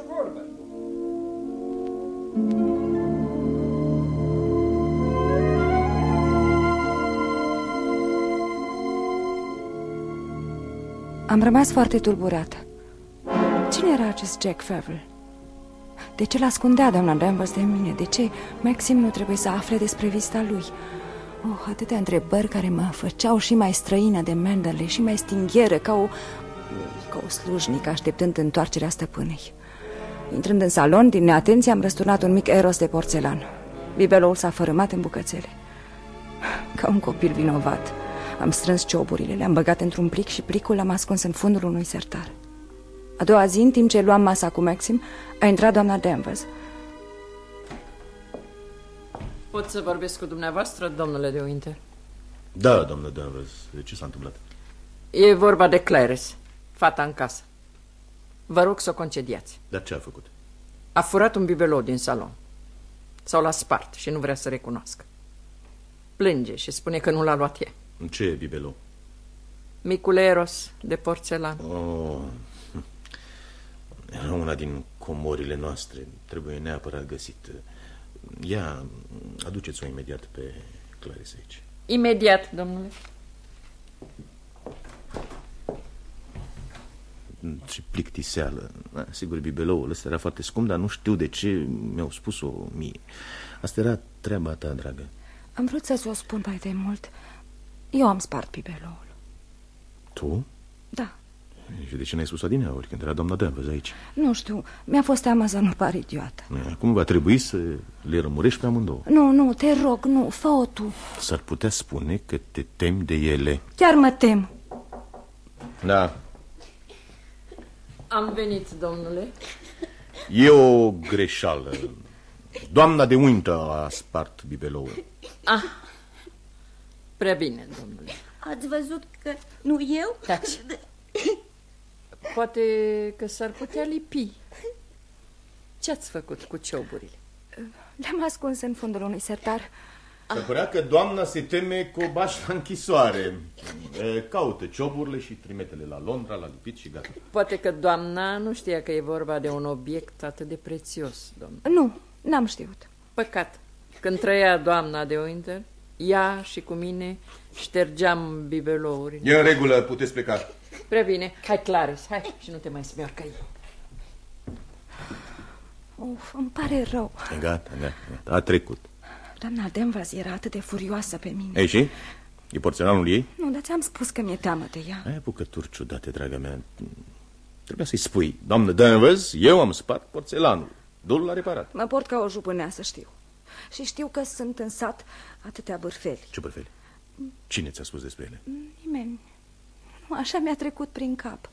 Am rămas foarte tulburată. Cine era acest Jack Favell? De ce l-ascundea doamna Danvers de mine? De ce Maxim nu trebuie să afle despre vizita lui? Atâtea întrebări care mă făceau și mai străină de Manderley și mai stingheră, ca o slujnică așteptând întoarcerea stăpânei. Intrând în salon, din neatenție am răsturnat un mic eros de porțelan. Bibeloul s-a fărâmat în bucățele. Ca un copil vinovat, am strâns cioburile, le-am băgat într-un plic și plicul l-am ascuns în fundul unui sertar. A doua zi, în timp ce luam masa cu Maxim, a intrat doamna Danvers. Pot să vorbesc cu dumneavoastră, domnule de Winter? Da, doamnă Danvers. Ce s-a întâmplat? E vorba de Clarice, fata în casă. Vă rog să o concediați. Dar ce a făcut? A furat un bibelou din salon. Sau l-a spart și nu vrea să recunoască. Plânge și spune că nu l-a luat ea. Ce e bibelou? Micul eros de porțelan. Era una din comorile noastre. Trebuie neapărat găsit. Ia, aduceți-o imediat pe Clarice aici. Imediat, domnule. Ce plictiseală. Sigur, bibeloul ăsta era foarte scump, dar nu știu de ce mi-au spus-o mie. Asta era treaba ta, dragă. Am vrut să-ți o spun mai de mult. Eu am spart bibeloul. Tu? Da. Și de ce n-ai spus adineauri când era doamna Danvers aici? Nu știu, mi-a fost teamă să nu par idiotă. Acum va trebui să le rămurești pe amândouă. Nu, te rog, nu, fă-o tu. S-ar putea spune că te temi de ele. Chiar mă tem. Da. Am venit, domnule. E o greșeală. Doamna de Winter a spart bibeloul. Prea bine, domnule. Ați văzut că nu eu? Taci. Poate că s-ar putea lipi. Ce-ați făcut cu cioburile? Le-am ascuns în fundul unui sertar. Se părea că doamna se teme cu o bașă la închisoare. Caută cioburile și trimite-le la Londra, la lipit și gata. Poate că doamna nu știa că e vorba de un obiect atât de prețios, domnule. Nu, n-am știut. Păcat. Când trăia doamna de Winter, ea și cu mine ștergeam bibelourile. E în regulă, puteți pleca. Prea bine. Hai, Clarice, hai și nu te mai smiorcă. Îmi pare rău. Gata, a trecut. Doamna Danvers era atât de furioasă pe mine. Ei, și? E porțelanul ei? Nu, dar ți-am spus că mi-e teamă de ea. Ai apucături ciudate, draga mea. Trebuia să-i spui: doamnă Danvers, eu am spart porțelanul. Du-l la reparat. Mă port ca o jupâneasă, știu. Și știu că sunt în sat atâtea bârfeli. Ce bârfeli? Cine ți-a spus despre ele? Nimeni. Nu, așa mi-a trecut prin cap.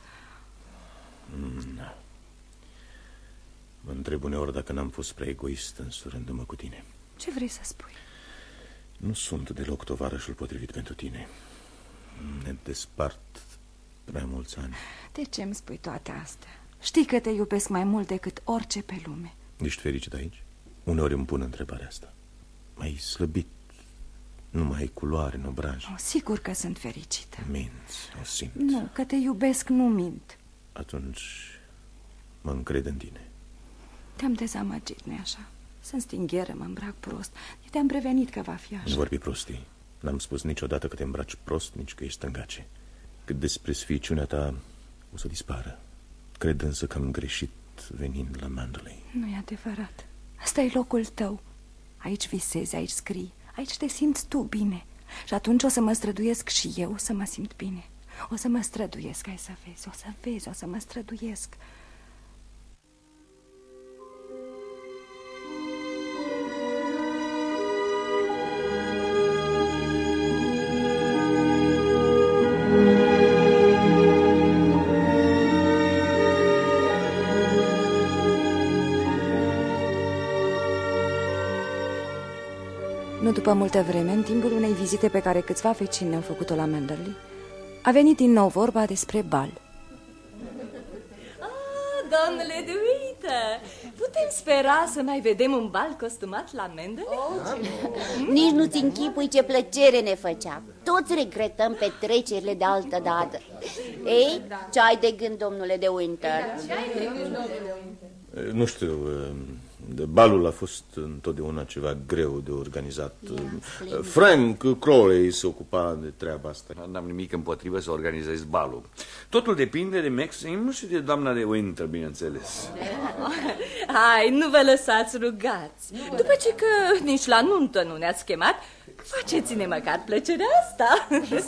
Mă întreb uneori dacă n-am fost prea egoist însurându-mă cu tine. Ce vrei să spui? Nu sunt deloc tovarășul potrivit pentru tine. Ne despart prea mulți ani. De ce îmi spui toate astea? Știi că te iubesc mai mult decât orice pe lume. Ești fericit aici? Uneori îmi pun întrebarea asta. Mai slăbit, Nu mai ai culoare în obraj. Sigur că sunt fericită. Minți, o simt. Nu, că te iubesc, nu mint. Atunci mă încred în tine. Te-am dezamăgit, nu-i așa? Sunt stingheră, mă îmbrac prost. Eu te-am prevenit că va fi așa. Nu vorbi prostii. N-am spus niciodată că te îmbraci prost, nici că ești stângace. Cât despre sfiiciunea ta, o să dispară. Cred însă că am greșit venind la Manderley. Nu e adevărat. Asta e locul tău. Aici visezi, aici scrii, aici te simți tu bine. Și atunci o să mă străduiesc și eu să mă simt bine. O să mă străduiesc, ai să vezi, o să mă străduiesc. Nu după multă vreme, în timpul unei vizite pe care câțiva vecini ne-au făcut-o la Manderley, a venit din nou vorba despre bal. Domnule de Winter, putem spera să mai vedem un bal costumat la Manderley? Nici nu-ți închipui ce plăcere ne făcea. Toți regretăm petrecerile de altă dată. Ei, ce ai de gând, domnule de Winter? Nu știu, balul a fost întotdeauna ceva greu de organizat. Frank Crowley se ocupa de treaba asta. N-am nimic împotrivă să organizez balul. Totul depinde de Maxim și de doamna de Winter, bineînțeles. Hai, nu vă lăsați rugați. După ce că nici la nuntă nu ne-ați chemat, faceți-ne măcar plăcerea asta.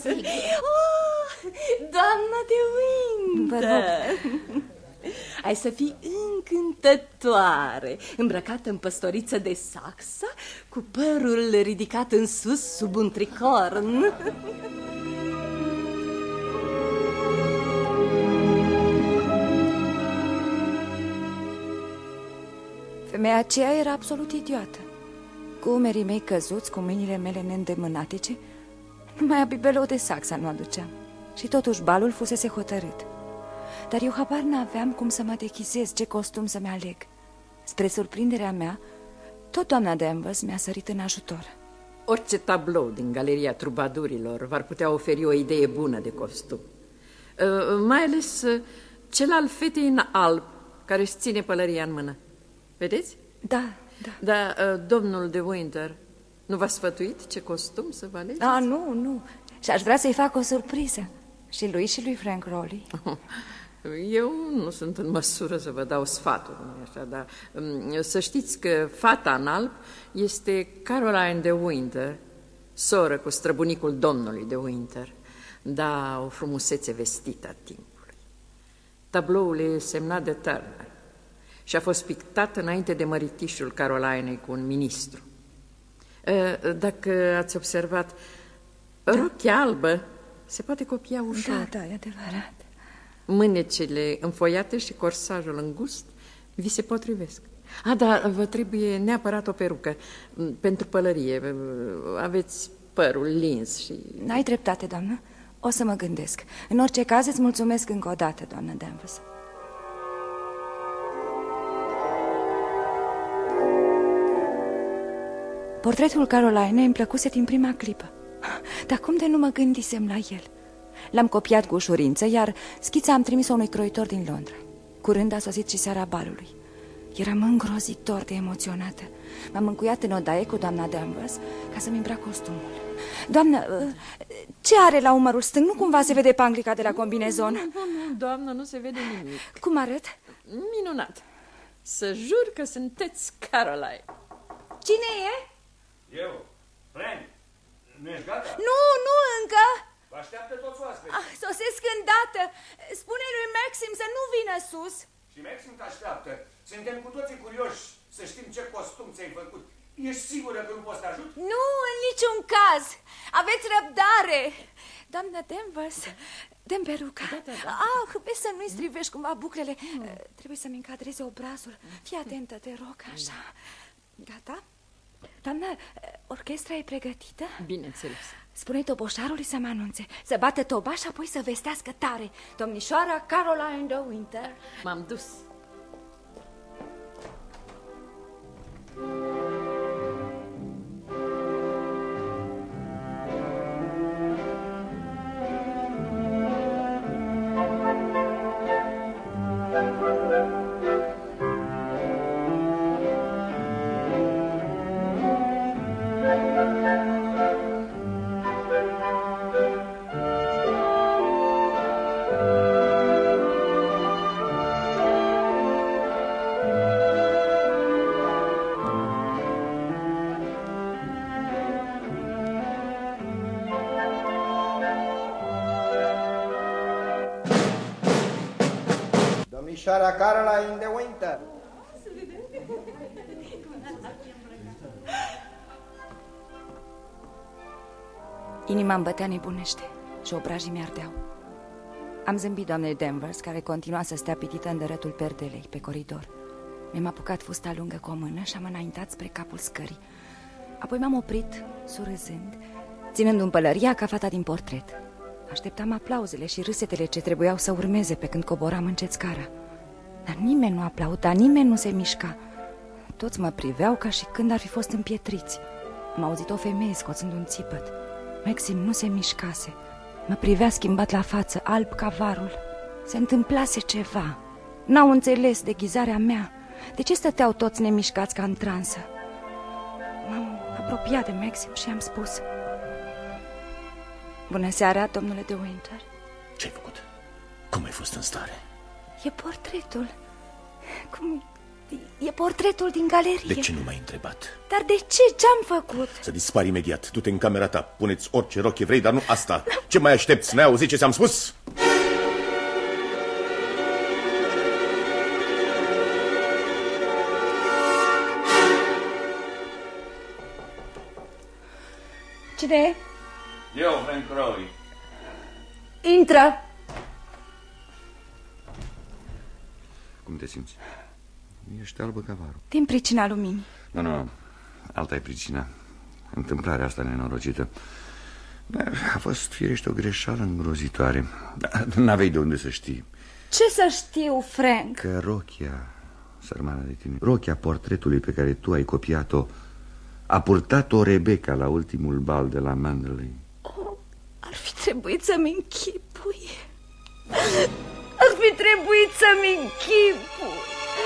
Doamna de Winter, ai să fii încântătoare, îmbrăcată în păstoriță de saxa, cu părul ridicat în sus sub un tricorn. Femeia aceea era absolut idiotă. Cu umerii mei căzuți, cu mâinile mele neîndemânatice, numai a bibelou de saxa nu aduceam. Și totuși balul fusese hotărât. Dar eu habar n-aveam cum să mă dechizez, ce costum să-mi aleg. Spre surprinderea mea, tot doamna Danvers mi-a sărit în ajutor. Orice tablou din Galeria Trubadurilor v-ar putea oferi o idee bună de costum. Mai ales cel al fetei în alb, care își ține pălăria în mână. Vedeți? Da. Dar domnul de Winter nu v-a sfătuit ce costum să vă alegeți? Nu. Și aș vrea să-i fac o surpriză. Și lui Frank Crowley. Eu nu sunt în măsură să vă dau sfaturi, așa, dar să știți că fata în alb este Caroline de Winter, soră cu străbunicul domnului de Winter. Da, o frumusețe vestită a timpului. Tabloul e semnat de Turner și a fost pictat înainte de măritișul Carolinei cu un ministru. Dacă ați observat, rochia albă se poate copia ușor. Da, e adevărat. Mânecele înfoiate și corsajul îngust vi se potrivesc. Da, vă trebuie neapărat o perucă pentru pălărie. Aveți părul lins și... N-ai dreptate, doamnă. O să mă gândesc. În orice caz, îți mulțumesc încă o dată, doamnă Danvers. Portretul Caroline îmi plăcuse din prima clipă. Dar cum de nu mă gândisem la el? L-am copiat cu ușurință, iar schița am trimis-o unui croitor din Londra. Curând a sosit și seara balului. Eram îngrozitor de emoționată. M-am încuiat în odaie cu doamna Danvers ca să-mi îmbrac costumul. Doamnă, ce are la umărul stâng? Nu cumva se vede panglica de la combinezon? Nu, doamnă, nu se vede nimic. Cum arăt? Minunat. Să jur că sunteți Caroline. Cine e? Eu, Frank. Nu ești gata? Nu încă. Vă așteaptă toți oaspeți. Sosesc îndată. Spune lui Maxim să nu vină sus. Și Maxim te așteaptă. Suntem cu toții curioși să știm ce costum ți-ai făcut. Ești sigură că nu poți să ajut? Nu, în niciun caz. Aveți răbdare. Doamna Danvers, dă-mi peruca. Da. Vezi să nu-i strivești cumva buclele. Trebuie să-mi încadreze obrazul. Fii atentă, te rog, așa. Gata? Doamnă, orchestra e pregătită? Bineînțeles. Spune toboșarului să mă anunțe. Să bată toba și apoi să vestească tare: domnișoara Caroline de Winter. M-am dus. Domnișoara Caroline de Winter. Inima îmi bătea nebunește și obrajii mi-ardeau. Am zâmbit doamnei Danvers, care continua să stea pitită în dărătul perdelei pe coridor. Mi-am apucat fusta lungă cu o mână și am înaintat spre capul scării. Apoi m-am oprit, surâzând, ținând-mi pălăria ca fata din portret. Așteptam aplauzele și râsetele ce trebuiau să urmeze pe când coboram încet scara. Dar nimeni nu aplauda, nimeni nu se mișca. Toți mă priveau ca și când ar fi fost împietriți. Am auzit o femeie scoțând un țipăt. Maxim nu se mișcase. Mă privea schimbat la față, alb ca varul. Se întâmplase ceva. N-au înțeles deghizarea mea. De ce stăteau toți nemișcați ca în transă? M-am apropiat de Maxim și am spus: bună seara, domnule de Winter. Ce-ai făcut? Cum ai fost în stare? E portretul. Cum? E portretul din galerie. De ce nu m-ai întrebat? Dar de ce? Ce-am făcut? Să dispari imediat. Du-te în camera ta. Puneți orice rochie vrei, dar nu asta. Ce mai aștepți? N-ai auzit ce ți-am spus? Cine e? Eu, Frank Crowley. Intră! Cum te simți? Ești albă ca varul. Din pricina luminii. Nu, alta e pricina. Întâmplarea asta nenorocită. A fost firește o greșeală îngrozitoare. N-aveai de unde să știi. Ce să știu, Frank? Că rochia, sărmana de tine, rochia portretului pe care tu ai copiat-o, a purtat-o Rebecca la ultimul bal de la Manderley. Ar fi trebuit să-mi închipui. Ar fi trebuit să-mi închipui.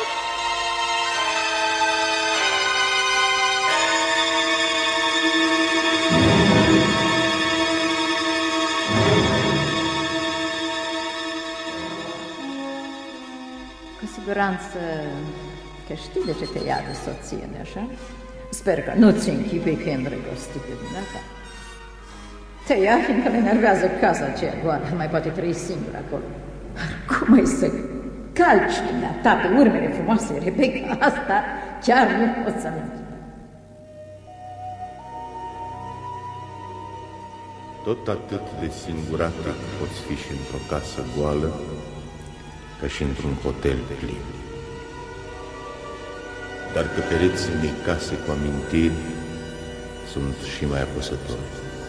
Cu siguranță că știi de ce te ia de soție, nu așa? Sper că nu-ți închipui că e îndrăgostit de dumneata. Te ia fiindcă le enervează casa aceea goală, mai poate trăi singur acolo. Cum ai să calci dumneata pe urmele frumoase, Rebecca? Asta chiar nu pot să mergi. Tot atât de singuratic poți fi și într-o casă goală, ca și într-un hotel plin. Dar că pereții unei case cu amintiri sunt și mai apăsători.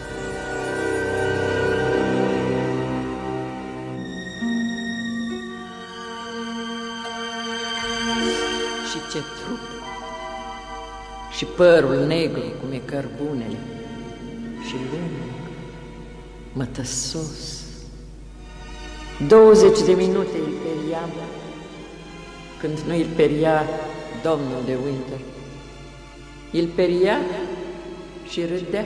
Și ce trup! Și părul negru, cum e cărbunele, și lung, mătăsos. 20 de minute îl periam, când nu îl peria domnul de Winter. Îl peria și râdea.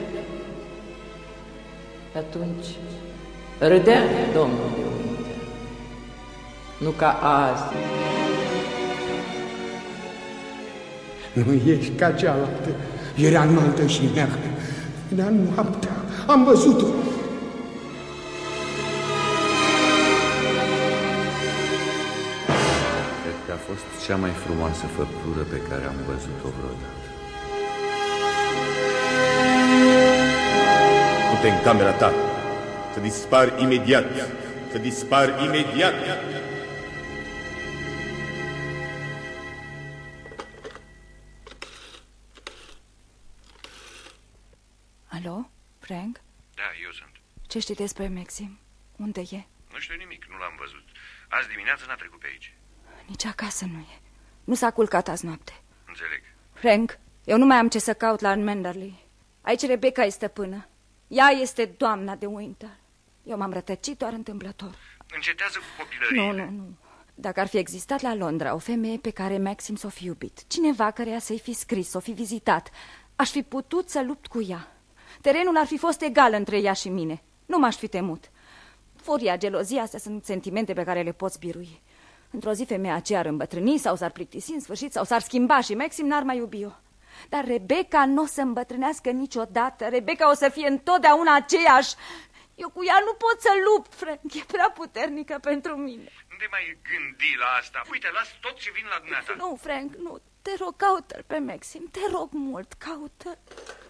Atunci râdea domnul de Winter, nu ca azi. Nu ești ca cealaltă. Era înaltă și neagră. Era noaptea. Am văzut-o. Cred că a fost cea mai frumoasă făptură pe care am văzut-o vreodată. Du-te în camera ta. Să dispari imediat. Să dispari imediat. Alo, Frank? Da, eu sunt. Ce știi despre Maxim? Unde e? Nu știu nimic, nu l-am văzut. Azi dimineață n-a trecut pe aici. Nici acasă nu e. Nu s-a culcat azi noapte. Înțeleg. Frank, eu nu mai am ce să caut la Manderley. Aici Rebecca e stăpână. Ea este doamna de Winter. Eu m-am rătăcit doar întâmplător. Încetează cu copilăriile. Nu. Dacă ar fi existat la Londra o femeie pe care Maxim s-o fi iubit, cineva căreia să-i fi scris, s-o fi vizitat, aș fi putut să lupt cu ea. Terenul ar fi fost egal între ea și mine. Nu m-aș fi temut. Furia, gelozia, astea sunt sentimente pe care le poți birui. Într-o zi femeia aceea ar îmbătrâni sau s-ar plictisi în sfârșit sau s-ar schimba și Maxim n-ar mai iubi-o. Dar Rebecca nu o să îmbătrânească niciodată. Rebecca o să fie întotdeauna aceeași. Eu cu ea nu pot să lupt, Frank. E prea puternică pentru mine. Nu te mai gândi la asta. Uite, las tot ce vin la dumneata. Nu, Frank, nu. Te rog, caută-l pe Maxim. Te rog mult, caută-l.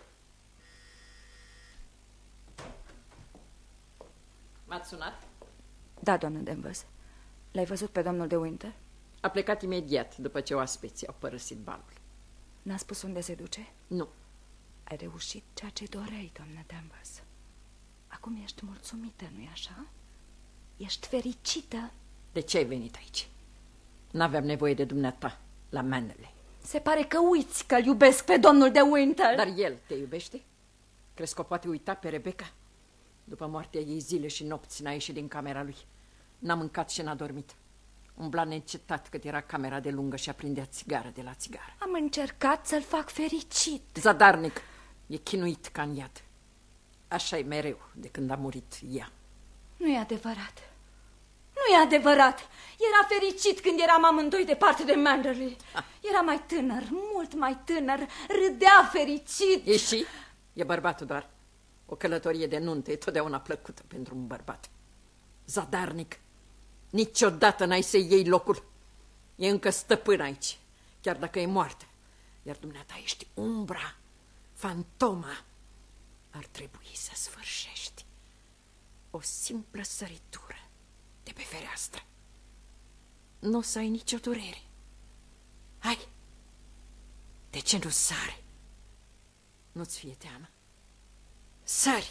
M-ați sunat? Da, doamnă Danvers. L-ai văzut pe domnul de Winter? A plecat imediat după ce oaspeții au părăsit balul. N-a spus unde se duce? Nu. Ai reușit ceea ce doreai, doamnă Danvers. Acum ești mulțumită, nu-i așa? Ești fericită. De ce ai venit aici? N-aveam nevoie de dumneata la Manderley. Se pare că uiți că-l iubesc pe domnul de Winter. Dar el te iubește? Crezi că o poate uita pe Rebecca? După moartea ei zile și nopți n-a ieșit din camera lui. N-a mâncat și n-a dormit. Umbla neîncetat cât era camera de lungă și aprindea țigară de la țigară. Am încercat să-l fac fericit. Zadarnic, e chinuit ca în iad. Așa e mereu de când a murit ea. Nu e adevărat. Nu e adevărat. Era fericit când eram amândoi departe de Manderley. Era mai tânăr, mult mai tânăr. Râdea fericit. E și? E bărbatul doar. O călătorie de nuntă e totdeauna plăcută pentru un bărbat. Zadarnic, niciodată n-ai să iei locul. E încă stăpân aici, chiar dacă e moartă. Iar dumneata ești umbra, fantoma. Ar trebui să sfârșești. O simplă săritură de pe fereastră. Nu o să ai nicio durere. Hai, de ce nu sari? Nu-ți fie teamă. Sari!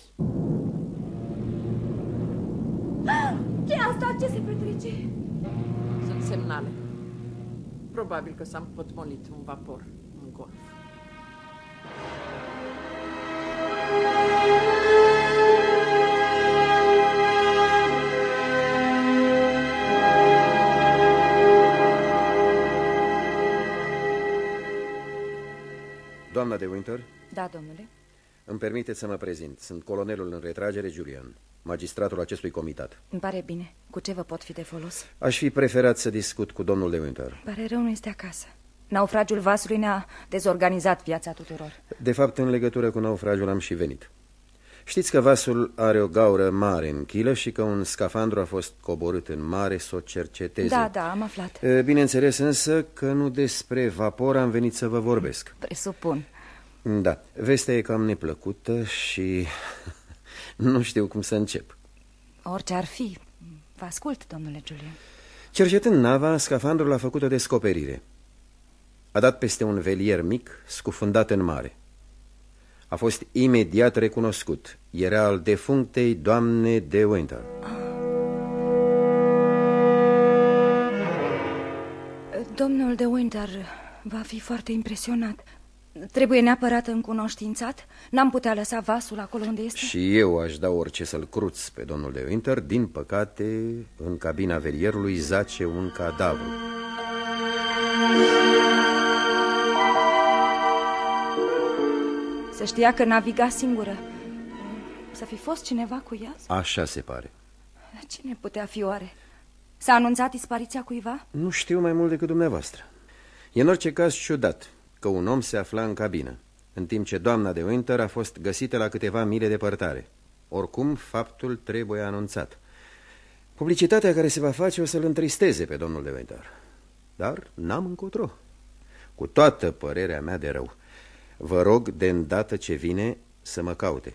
Ce-i asta? Ce se petrece? Sunt semnale. Probabil că s-a împotmolit un vapor în golf. Doamna de Winter? Da, domnule. Îmi permiteți să mă prezint. Sunt colonelul în retragere Julian, magistratul acestui comitat. Îmi pare bine. Cu ce vă pot fi de folos? Aș fi preferat să discut cu domnul de Winter. Pare rău, nu este acasă. Naufragiul vasului ne-a dezorganizat viața tuturor. De fapt, în legătură cu naufragiul am și venit. Știți că vasul are o gaură mare în chilă și că un scafandru a fost coborât în mare să o cerceteze. Da, am aflat. Bineînțeles însă că nu despre vapor am venit să vă vorbesc. Presupun. Da, vestea e cam neplăcută și nu știu cum să încep. Orice ar fi, vă ascult, domnule Julian. Cercetând nava, scafandrul a făcut o descoperire. A dat peste un velier mic scufundat în mare. A fost imediat recunoscut. Era al defunctei doamne de Winter. Domnul de Winter va fi foarte impresionat. Trebuie neapărat încunoștințat. N-am putea lăsa vasul acolo unde este. Și eu aș da orice să-l cruț pe domnul de Winter. Din păcate, în cabina velierului zace un cadavru. Să știa că naviga singură. Să fi fost cineva cu ea? Așa se pare. Cine putea fi oare? S-a anunțat dispariția cuiva? Nu știu mai mult decât dumneavoastră. E în orice caz ciudat că un om se afla în cabină, în timp ce doamna de Winter a fost găsită la câteva mile departare. Oricum, faptul trebuie anunțat. Publicitatea care se va face o să-l întristeze pe domnul de Winter. Dar n-am încotro. Cu toată părerea mea de rău, vă rog de îndată ce vine să mă caute.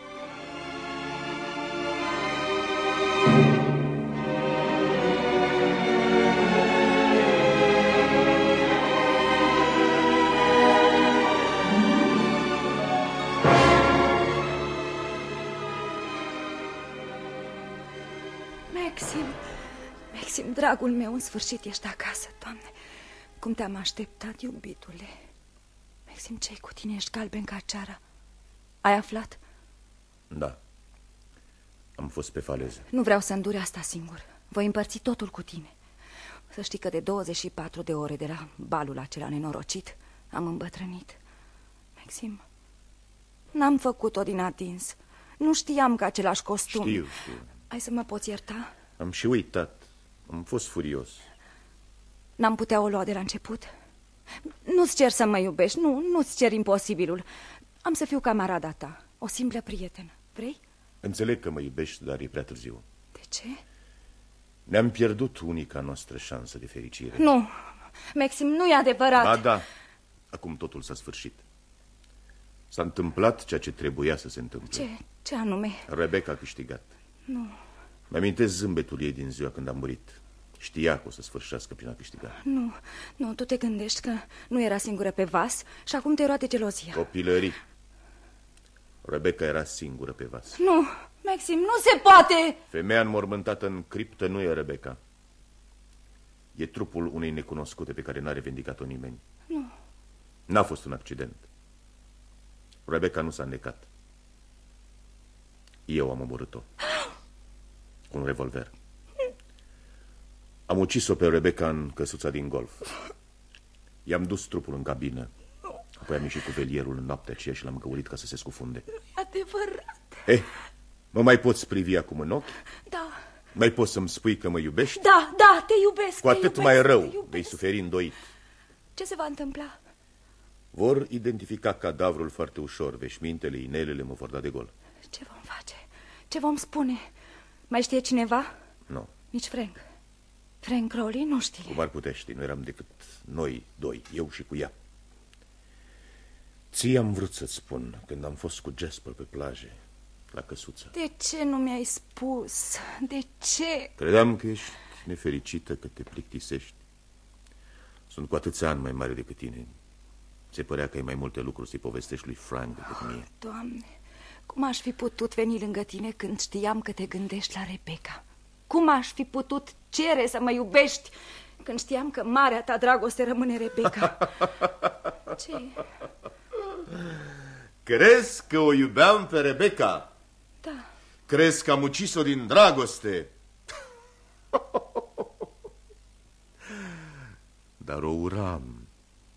Maxim, dragul meu, în sfârșit ești acasă, Doamne. Cum te-am așteptat, iubitule. Maxim, ce-i cu tine? Ești galben ca ceara. Ai aflat? Da. Am fost pe faleză. Nu vreau să îndure asta singur. Voi împărți totul cu tine. Să știi că de 24 de ore de la balul acela nenorocit am îmbătrânit. Maxim, n-am făcut-o din atins. Nu știam că același costum. Știu. Ai să mă poți ierta? Am și uitat. Am fost furios. N-am putea o lua de la început? Nu-ți cer să mă iubești, nu-ți cer imposibilul. Am să fiu camarada ta, o simplă prietenă. Vrei? Înțeleg că mă iubești, dar e prea târziu. De ce? Ne-am pierdut unica noastră șansă de fericire. Nu, Maxim, nu e adevărat. Ba da, acum totul s-a sfârșit. S-a întâmplat ceea ce trebuia să se întâmple. Ce anume? Rebecca a câștigat. Nu. Mi-amintesc zâmbetul ei din ziua când a murit. Știa că o să sfârșească prin a câștiga. Nu, tu te gândești că nu era singură pe vas și acum te roade gelozia. Copilării. Rebecca era singură pe vas. Nu, Maxim, nu se poate! Femeia înmormântată în criptă nu e Rebecca. E trupul unei necunoscute pe care n-a revendicat-o nimeni. Nu. N-a fost un accident. Rebecca nu s-a înnecat. Eu am omorât-o cu un revolver. Am ucis-o pe Rebecca în căsuța din golf. I-am dus trupul în cabină. Apoi am ieșit cu velierul în noaptea aceea și l-am găurit ca să se scufunde. Adevărat. Mă mai poți privi acum în ochi? Da. Mai poți să-mi spui că mă iubești? Da, te iubesc. Cu atât mai rău vei suferi îndoit. Ce se va întâmpla? Vor identifica cadavrul foarte ușor. Veșmintele, inelele mă vor da de gol. Ce vom face? Ce vom spune? Mai știe cineva? Nu. Nici Frank. Frank Crowley nu știe. Cum ar putea ști? Nu eram decât noi doi, eu și cu ea. Ție am vrut să-ți spun când am fost cu Jasper pe plaje, la căsuță. De ce nu mi-ai spus? De ce? Credeam că ești nefericită, că te plictisești. Sunt cu atâția ani mai mare decât tine. Se părea că ai mai multe lucruri să-i povestești lui Frank decât mie. Doamne, cum aș fi putut veni lângă tine când știam că te gândești la Rebecca? Cum aș fi putut cere să mă iubești când știam că marea ta dragoste rămâne Rebecca? Ce? Crezi că o iubeam pe Rebecca? Da. Crezi că am ucis-o din dragoste? Dar o uram.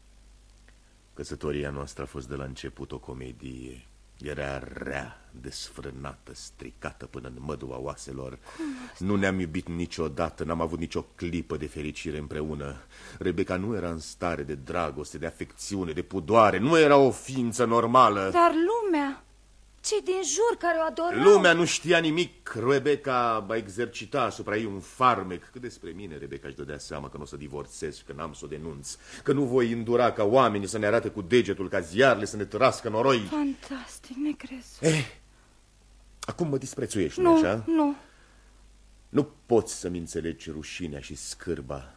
Căsătoria noastră a fost de la început o comedie. Era rea, desfrânată, stricată până în mădua oaselor. Nu ne-am iubit niciodată, n-am avut nicio clipă de fericire împreună. Rebecca nu era în stare de dragoste, de afecțiune, de pudoare. Nu era o ființă normală. Dar lumea, cei din jur care o adorau... Lumea nu știa nimic. Rebecca va exercita asupra ei un farmec. Cât despre mine, Rebecca își dădea seama că nu o să divorțez, că n-am să o denunț, că nu voi îndura ca oamenii să ne arate cu degetul, ca ziarele să ne tărască noroi. Fantastic, necrezut. Acum mă disprețuiești, nu așa? Nu. Nu poți să-mi înțelegi rușinea și scârba.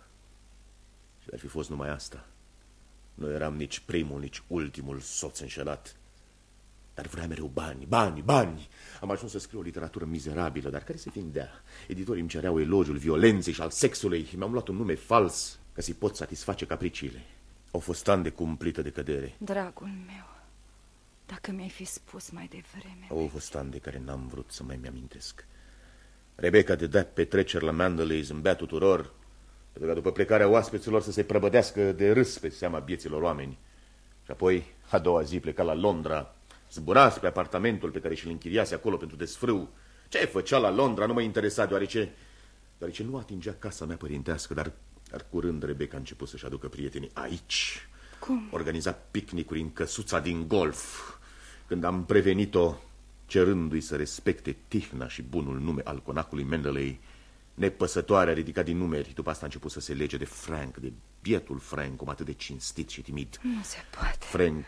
Și ar fi fost numai asta. Nu eram nici primul, nici ultimul soț înșelat. Dar vreau mereu bani. Am ajuns să scriu o literatură mizerabilă, dar care se vindea. Editorii îmi cereau elogiul violenței și al sexului. Mi-am luat un nume fals ca să-i pot satisface capriciile. Au fost ani de cumplită decădere. Dragul meu, dacă mi-ai fi spus mai devreme... Au fost ani de care n-am vrut să mai mi-amintesc. Rebecca dădea petreceri la Manderley, zâmbea tuturor, pentru că după plecarea oaspeților să se prăbădească de râs pe seama vieților oameni. Și apoi, a doua zi, pleca la Londra, zbura spre apartamentul pe care și-l închiriase acolo pentru desfrâu. Ce făcea la Londra nu mă interesa, deoarece nu atingea casa mea părintească, dar curând Rebecca a început să-și aducă prietenii aici. Cum? Organiza picnicuri în căsuța din golf. Când am prevenit-o, cerându-i să respecte tihna și bunul nume al conacului Manderley, nepăsătoarea a ridicat din numeri. După asta a început să se lege de Frank, de bietul Frank, om atât de cinstit și timid. Nu se poate.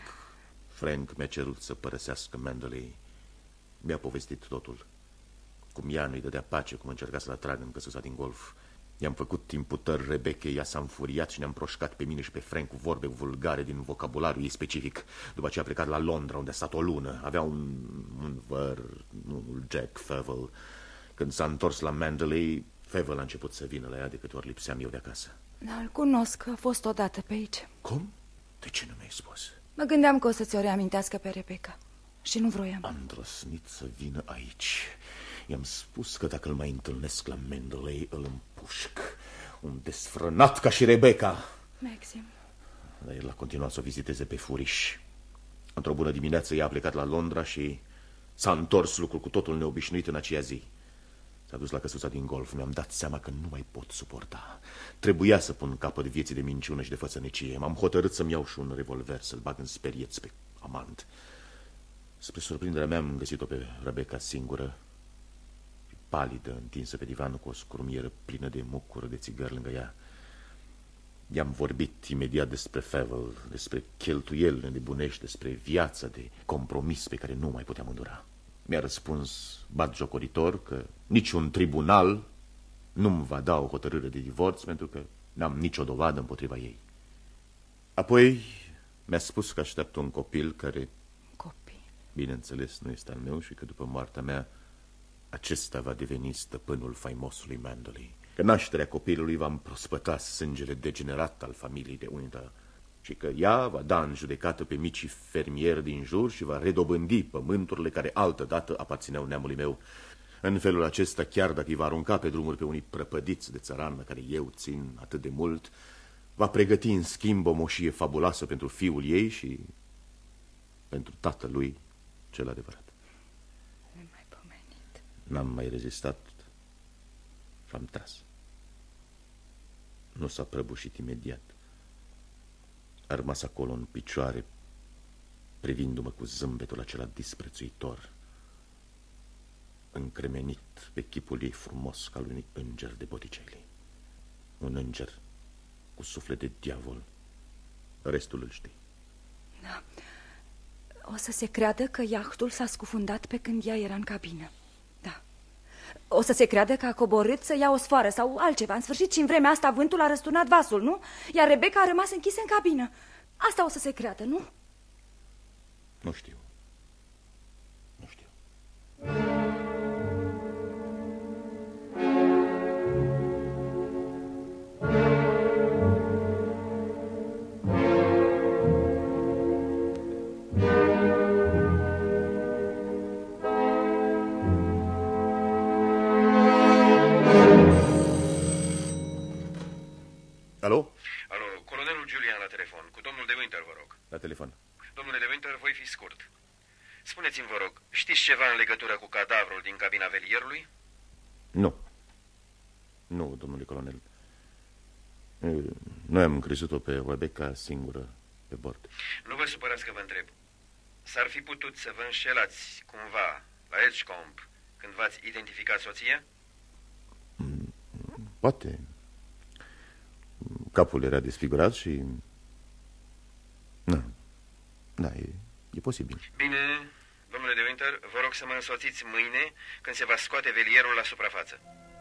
Frank mi-a cerut să părăsească Manderley. Mi-a povestit totul. Cum ea nu-i dădea pace, cum încerca să-l atragă în căsuța din golf. I-am făcut imputări Rebecchei, ea s-a înfuriat și ne-am proșcat pe mine și pe Frank cu vorbe vulgare din vocabularul ei specific. După ce a plecat la Londra, unde a stat o lună. Avea un văr, unul Jack Fievel. Când s-a întors la Manderley, Fievel a început să vină la ea de câte ori lipseam eu de acasă. Da, îl cunosc, a fost odată pe aici. Cum? De ce nu mi-ai spus? Mă gândeam că o să-ți o reamintească pe Rebecca și nu vroiam. Am îndrăznit să vină aici. I-am spus că dacă îl mai întâlnesc la Manderley, îl împușc. Un desfrânat ca și Rebecca. Maxim. Dar el a continuat să o viziteze pe furiș. Într-o bună dimineață ea a plecat la Londra și s-a întors, lucru cu totul neobișnuit, în aceea zi. S-a dus la căsuța din golf. Mi-am dat seama că nu mai pot suporta. Trebuia să pun capăt vieții de minciună și de fățănecie. M-am hotărât să-mi iau și un revolver, să-l bag în sperieț pe amant. Spre surprinderea mea am găsit-o pe Rebecca singură. palidă, întinsă pe divanul cu o scrumieră plină de mucură de țigări lângă ea. I-am vorbit imediat despre Fievel, despre cheltuielile nebunești, despre viața de compromis pe care nu mai puteam îndura. Mi-a răspuns batjocoritor că niciun tribunal nu-mi va da o hotărâre de divorț pentru că n-am nicio dovadă împotriva ei. Apoi mi-a spus că așteaptă un copil care, bineînțeles, nu este al meu și că după moartea mea acesta va deveni stăpânul faimosului Manderley. Că nașterea copilului va împrospăta sângele degenerat al familiei de Winter și că ea va da în judecată pe micii fermieri din jur și va redobândi pământurile care altădată aparțineau neamului meu. În felul acesta, chiar dacă îi va arunca pe drumuri pe unii prăpădiți de țăran la care eu țin atât de mult, va pregăti în schimb o moșie fabuloasă pentru fiul ei și pentru tatălui cel adevărat. N-am mai rezistat și am tras. Nu s-a prăbușit imediat. A rămas acolo în picioare, privindu-mă cu zâmbetul acela disprețuitor, încremenit pe chipul ei frumos ca unui înger de Botticelli. Un înger cu suflet de diavol. Restul îl știi. Da. O să se creadă că iahtul s-a scufundat pe când ea era în cabină. Da. O să se creadă că a coborât să ia o sfoară sau altceva. În sfârșit, și în vremea asta vântul a răsturnat vasul, nu? Iar Rebecca a rămas închisă în cabină. Asta o să se creadă, nu? Nu știu. Nu știu. Alo? Alo, colonelul Julian la telefon. Cu domnul de Winter, vă rog. La telefon. Domnule de Winter, voi fi scurt. Spuneți-mi, vă rog, știți ceva în legătură cu cadavrul din cabina velierului? Nu. Nu, domnule colonel. Noi am crezut-o pe Rebecca singură pe bord. Nu vă supărați că vă întreb. S-ar fi putut să vă înșelați cumva la Edgecombe când v-ați identificat soția? Poate. Capul era desfigurat și... Da, e posibil. Bine, domnule de Winter, vă rog să mă însoțiți mâine când se va scoate velierul la suprafață.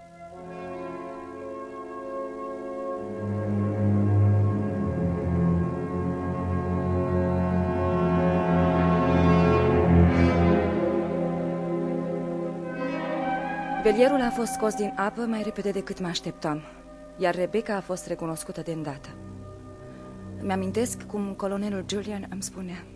Velierul a fost scos din apă mai repede decât mă așteptam, iar Rebecca a fost recunoscută de îndată. Îmi amintesc cum colonelul Julian îmi spunea.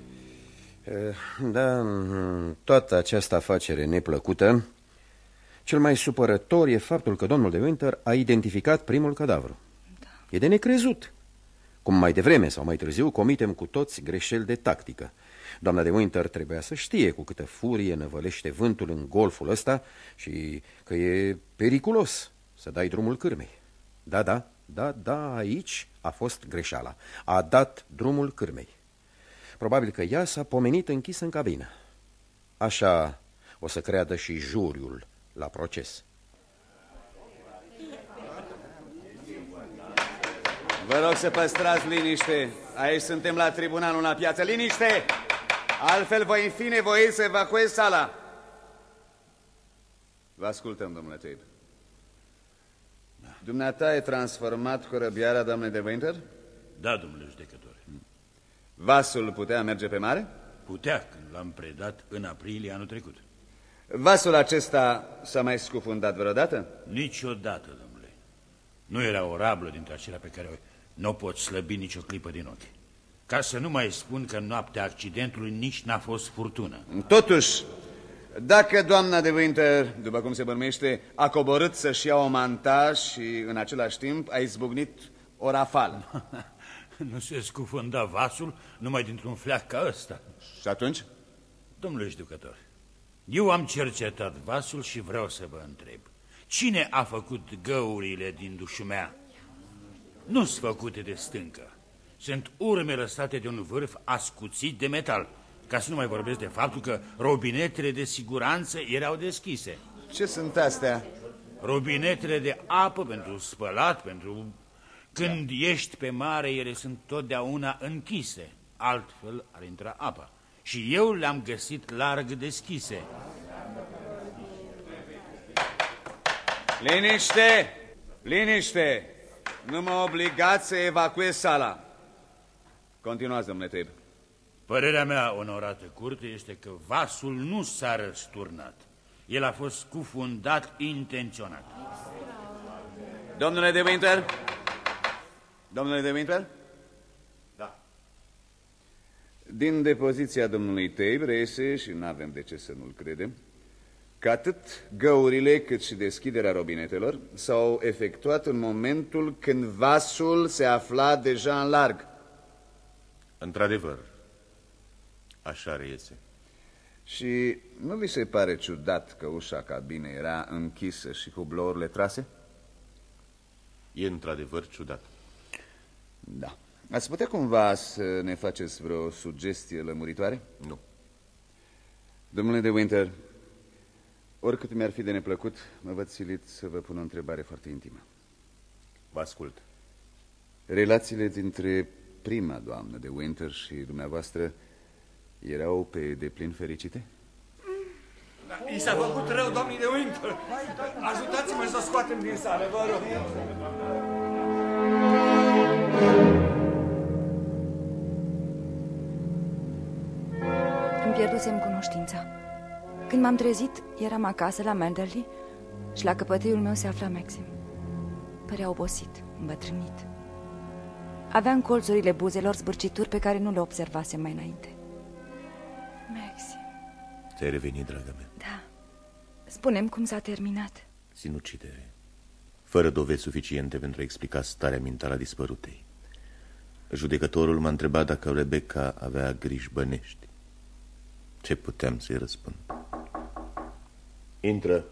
Da, toată această afacere neplăcută, cel mai supărător e faptul că domnul de Winter a identificat primul cadavru. Da. E de necrezut. Cum mai devreme sau mai târziu comitem cu toți greșeli de tactică. Doamna de Winter trebuia să știe cu câtă furie năvălește vântul în golful ăsta și că e periculos să dai drumul cârmei. Da, aici a fost greșeala. A dat drumul cârmei. Probabil că ea s-a pomenit închisă în cabină. Așa o să creadă și juriul la proces. Vă rog să păstrați liniște. Aici suntem la tribunalul la piață. Liniște! Altfel voi fi nevoit să evacuez sala. Vă ascultăm, domnule Tate. Dumneata ai transformat corăbiara doamnei de Winter? Da, domnule judecător. Vasul putea merge pe mare? Putea, când l-am predat în aprilie anul trecut. Vasul acesta s-a mai scufundat vreodată? Niciodată, domnule. Nu era o rablă dintre acelea pe care nu pot slăbi nicio clipă din ochi. Ca să nu mai spun că în noaptea accidentului nici n-a fost furtună. Totuși, dacă doamna de Winter, după cum se bănuiește, a coborât să-și ia o manta și în același timp a izbucnit o rafală. Nu se scufunda vasul numai dintr-un fleac ca ăsta. Și atunci? Domnule judecător, eu am cercetat vasul și vreau să vă întreb. Cine a făcut găurile din dușumea? Nu-s făcute de stâncă. Sunt urme lăsate de un vârf ascuțit de metal. Ca să nu mai vorbesc de faptul că robinetele de siguranță erau deschise. Ce sunt astea? Robinetele de apă pentru spălat, pentru... Când ești pe mare, ele sunt totdeauna închise. Altfel ar intra apa. Și eu le-am găsit larg deschise. Liniște! Liniște! Nu mă obligați să evacuez sala. Continuați, domnule Tib. Părerea mea, onorată curte, este că vasul nu s-a răsturnat. El a fost scufundat intenționat. Domnule de Winter? Domnule de Winter? Da. Din depoziția domnului Tib reiese, și nu avem de ce să nu-l credem, că atât găurile cât și deschiderea robinetelor s-au efectuat în momentul când vasul se afla deja în larg. Într-adevăr, așa reiese. Și nu vi se pare ciudat că ușa cabinei era închisă și cu blourile trase? E într-adevăr ciudat. Da. Ați putea cumva să ne faceți vreo sugestie lămuritoare? Nu. Domnule de Winter, oricât mi-ar fi de neplăcut, mă văd silit să vă pun o întrebare foarte intimă. Vă ascult. Relațiile dintre prima doamnă de Winter și dumneavoastră erau pe deplin fericite? I s-a făcut rău, domnii de Winter. Ajutați-mă să o scoatem din sală, vă rog. Îmi pierdusem cunoștința. Când m-am trezit, eram acasă la Manderley și la căpătâiul meu se afla Maxim. Părea obosit, îmbătrânit. Avea în colțurile buzelor zbârcituri pe care nu le observasem mai înainte. Maxim. Ți-ai revenit, dragă mea. Da. Spune-mi cum s-a terminat. Sinucidere. Fără dovezi suficiente pentru a explica starea mentală a dispărutei. Judecătorul m-a întrebat dacă Rebecca avea griji bănești. Ce puteam să-i răspund? Intră.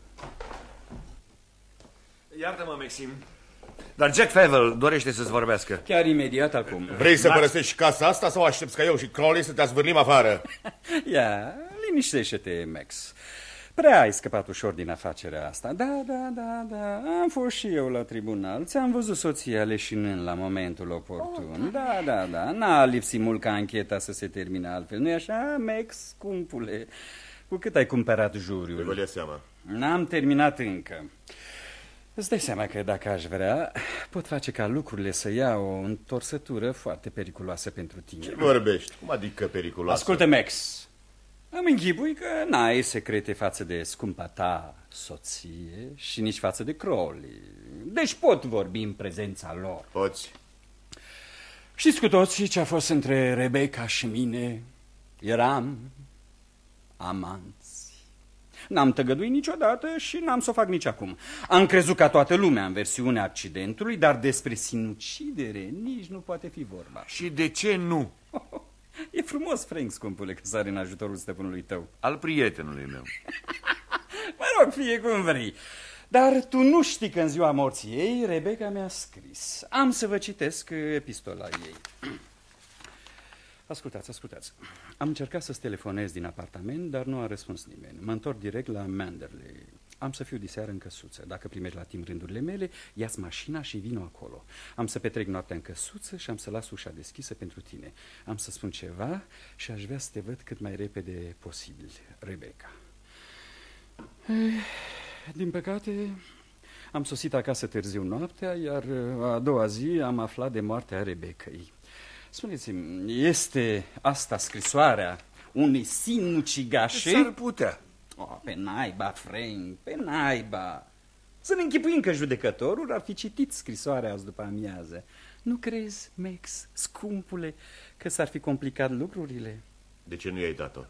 Iartă-mă, Maxim, dar Jack Favell dorește să-ți vorbească. Chiar imediat acum. Vrei să părăsești casa asta sau aștepți ca eu și Crowley să te zvârlim afară? Ia, liniștește-te, Max. Prea ai scăpat ușor din afacerea asta. Da. Am fost și eu la tribunal. Ți-am văzut soția leșinând la momentul oportun. Da. N-a lipsit mult ca ancheta să se termine altfel. Nu-i așa, Max, scumpule? Cu cât ai cumpărat juriul? Vă dea seama. N-am terminat încă. Îți dai seama că dacă aș vrea, pot face ca lucrurile să ia o întorsătură foarte periculoasă pentru tine. Ce vorbești? Cum adică periculoasă? Ascultă, Max. Îmi închipui că n-ai secrete față de scumpa ta soție și nici față de Crowley. Deci pot vorbi în prezența lor. Poți. Știți cu toții ce a fost între Rebecca și mine? Eram amanți. N-am tăgăduit niciodată și n-am să o fac nici acum. Am crezut ca toată lumea în versiunea accidentului, dar despre sinucidere nici nu poate fi vorba. Și de ce nu? E frumos, Frank, scumpule, că sare în ajutorul stăpânului tău. Al prietenului meu. Mă rog, fie cum vrei. Dar tu nu știi că în ziua morții ei Rebecca mi-a scris. Am să vă citesc epistola ei. Ascultați. Am încercat să-ți telefonez din apartament, dar nu a răspuns nimeni. Mă întorc direct la Manderley. Am să fiu diseară în căsuță. Dacă primești la timp rândurile mele, ia-ți mașina și vino acolo. Am să petrec noaptea în căsuță și am să las ușa deschisă pentru tine. Am să spun ceva și aș vrea să te văd cât mai repede posibil, Rebecca. Din păcate, am sosit acasă târziu noaptea, iar a doua zi am aflat de moartea Rebeccăi. Spuneți-mi, este asta scrisoarea unei sinucigașe? S-ar putea. Pe naiba, Frank, pe naiba. Să ne închipuim că judecătorul ar fi citit scrisoarea azi după amiază. Nu crezi, Max, scumpule, că s-ar fi complicat lucrurile? De ce nu i-ai dat-o?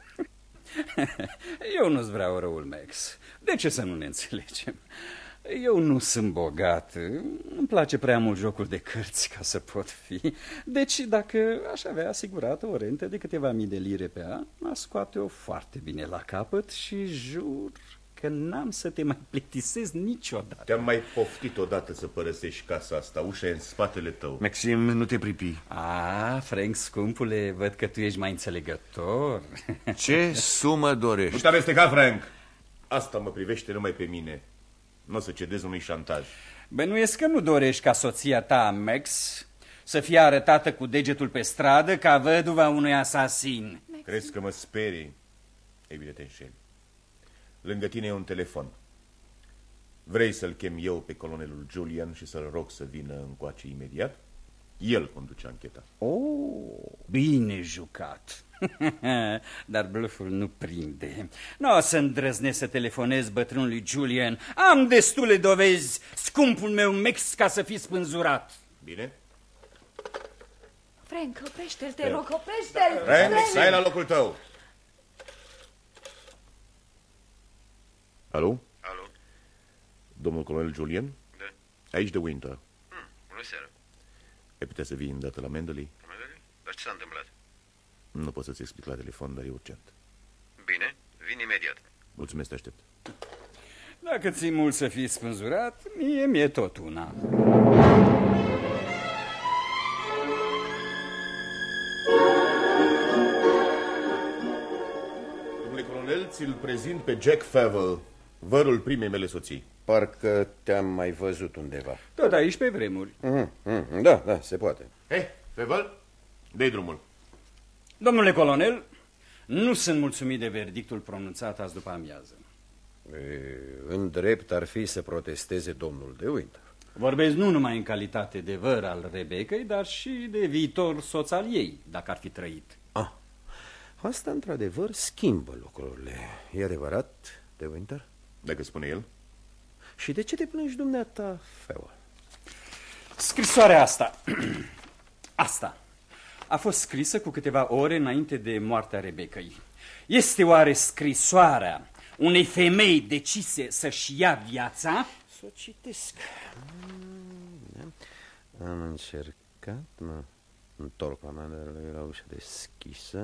Eu nu-ți vreau răul, Max. De ce să nu ne înțelegem? Eu nu sunt bogat, îmi place prea mult jocul de cărți ca să pot fi. Deci dacă aș avea asigurat o rentă de câteva mii de lire pe an, aș scoate-o foarte bine la capăt și jur că n-am să te mai plictisez niciodată. Te-am mai poftit odată să părăsești casa asta, ușa e în spatele tău. Maxim, nu te pripi. Frank, scumpule, văd că tu ești mai înțelegător. Ce sumă dorești? Nu te amesteca, Frank. Asta mă privește numai pe mine. Nu o să cedez unui șantaj. Bănuiesc că nu dorești ca soția ta, Max, să fie arătată cu degetul pe stradă ca văduva unui asasin. Crezi că mă sperii? Ei bine, te înșeli. Lângă tine e un telefon. Vrei să-l chem eu pe colonelul Julian și să-l rog să vină încoace imediat? El conduce ancheta. Oh, bine jucat. Dar bluful nu prinde. Nu o să îndrăznesc să telefonez bătrânului Julian. Am destule dovezi, scumpul meu Max, ca să fii spânzurat. Bine? Frank, oprește-l, te rog, oprește-l! Frank, stai la locul tău. Alo? Alo? Domnul colonel Julian? Da. Aici de Winter. Bună seara. Ai putea să vii îndată la Mendeley? Dar ce s-a întâmplat? Nu pot să-ți explic la telefon, dar e urgent. Bine, vin imediat. Mulțumesc, te aștept. Dacă ți-i mult să fii spânzurat, mi-e tot una. Domnule colonel, ți-l prezint pe Jack Favell, vărul primei mele soții. Parcă te-am mai văzut undeva. Tot aici pe vremuri. Da, se poate. Hei, Favell, dă-i drumul. Domnule colonel, nu sunt mulțumit de verdictul pronunțat azi după amiază. În drept ar fi să protesteze domnul de Winter. Vorbesc nu numai în calitate de văr al Rebecăi, dar și de viitor soț al ei, dacă ar fi trăit. Asta, într-adevăr, schimbă lucrurile. E adevărat, de Winter? Dacă spune el. Și de ce te plângi dumneata, Favell? Scrisoarea asta, asta, a fost scrisă cu câteva ore înainte de moartea Rebecăi. Este oare scrisoarea unei femei decise să-și ia viața? Să o citesc. Am încercat, mă întorc la mea, dar era ușa deschisă.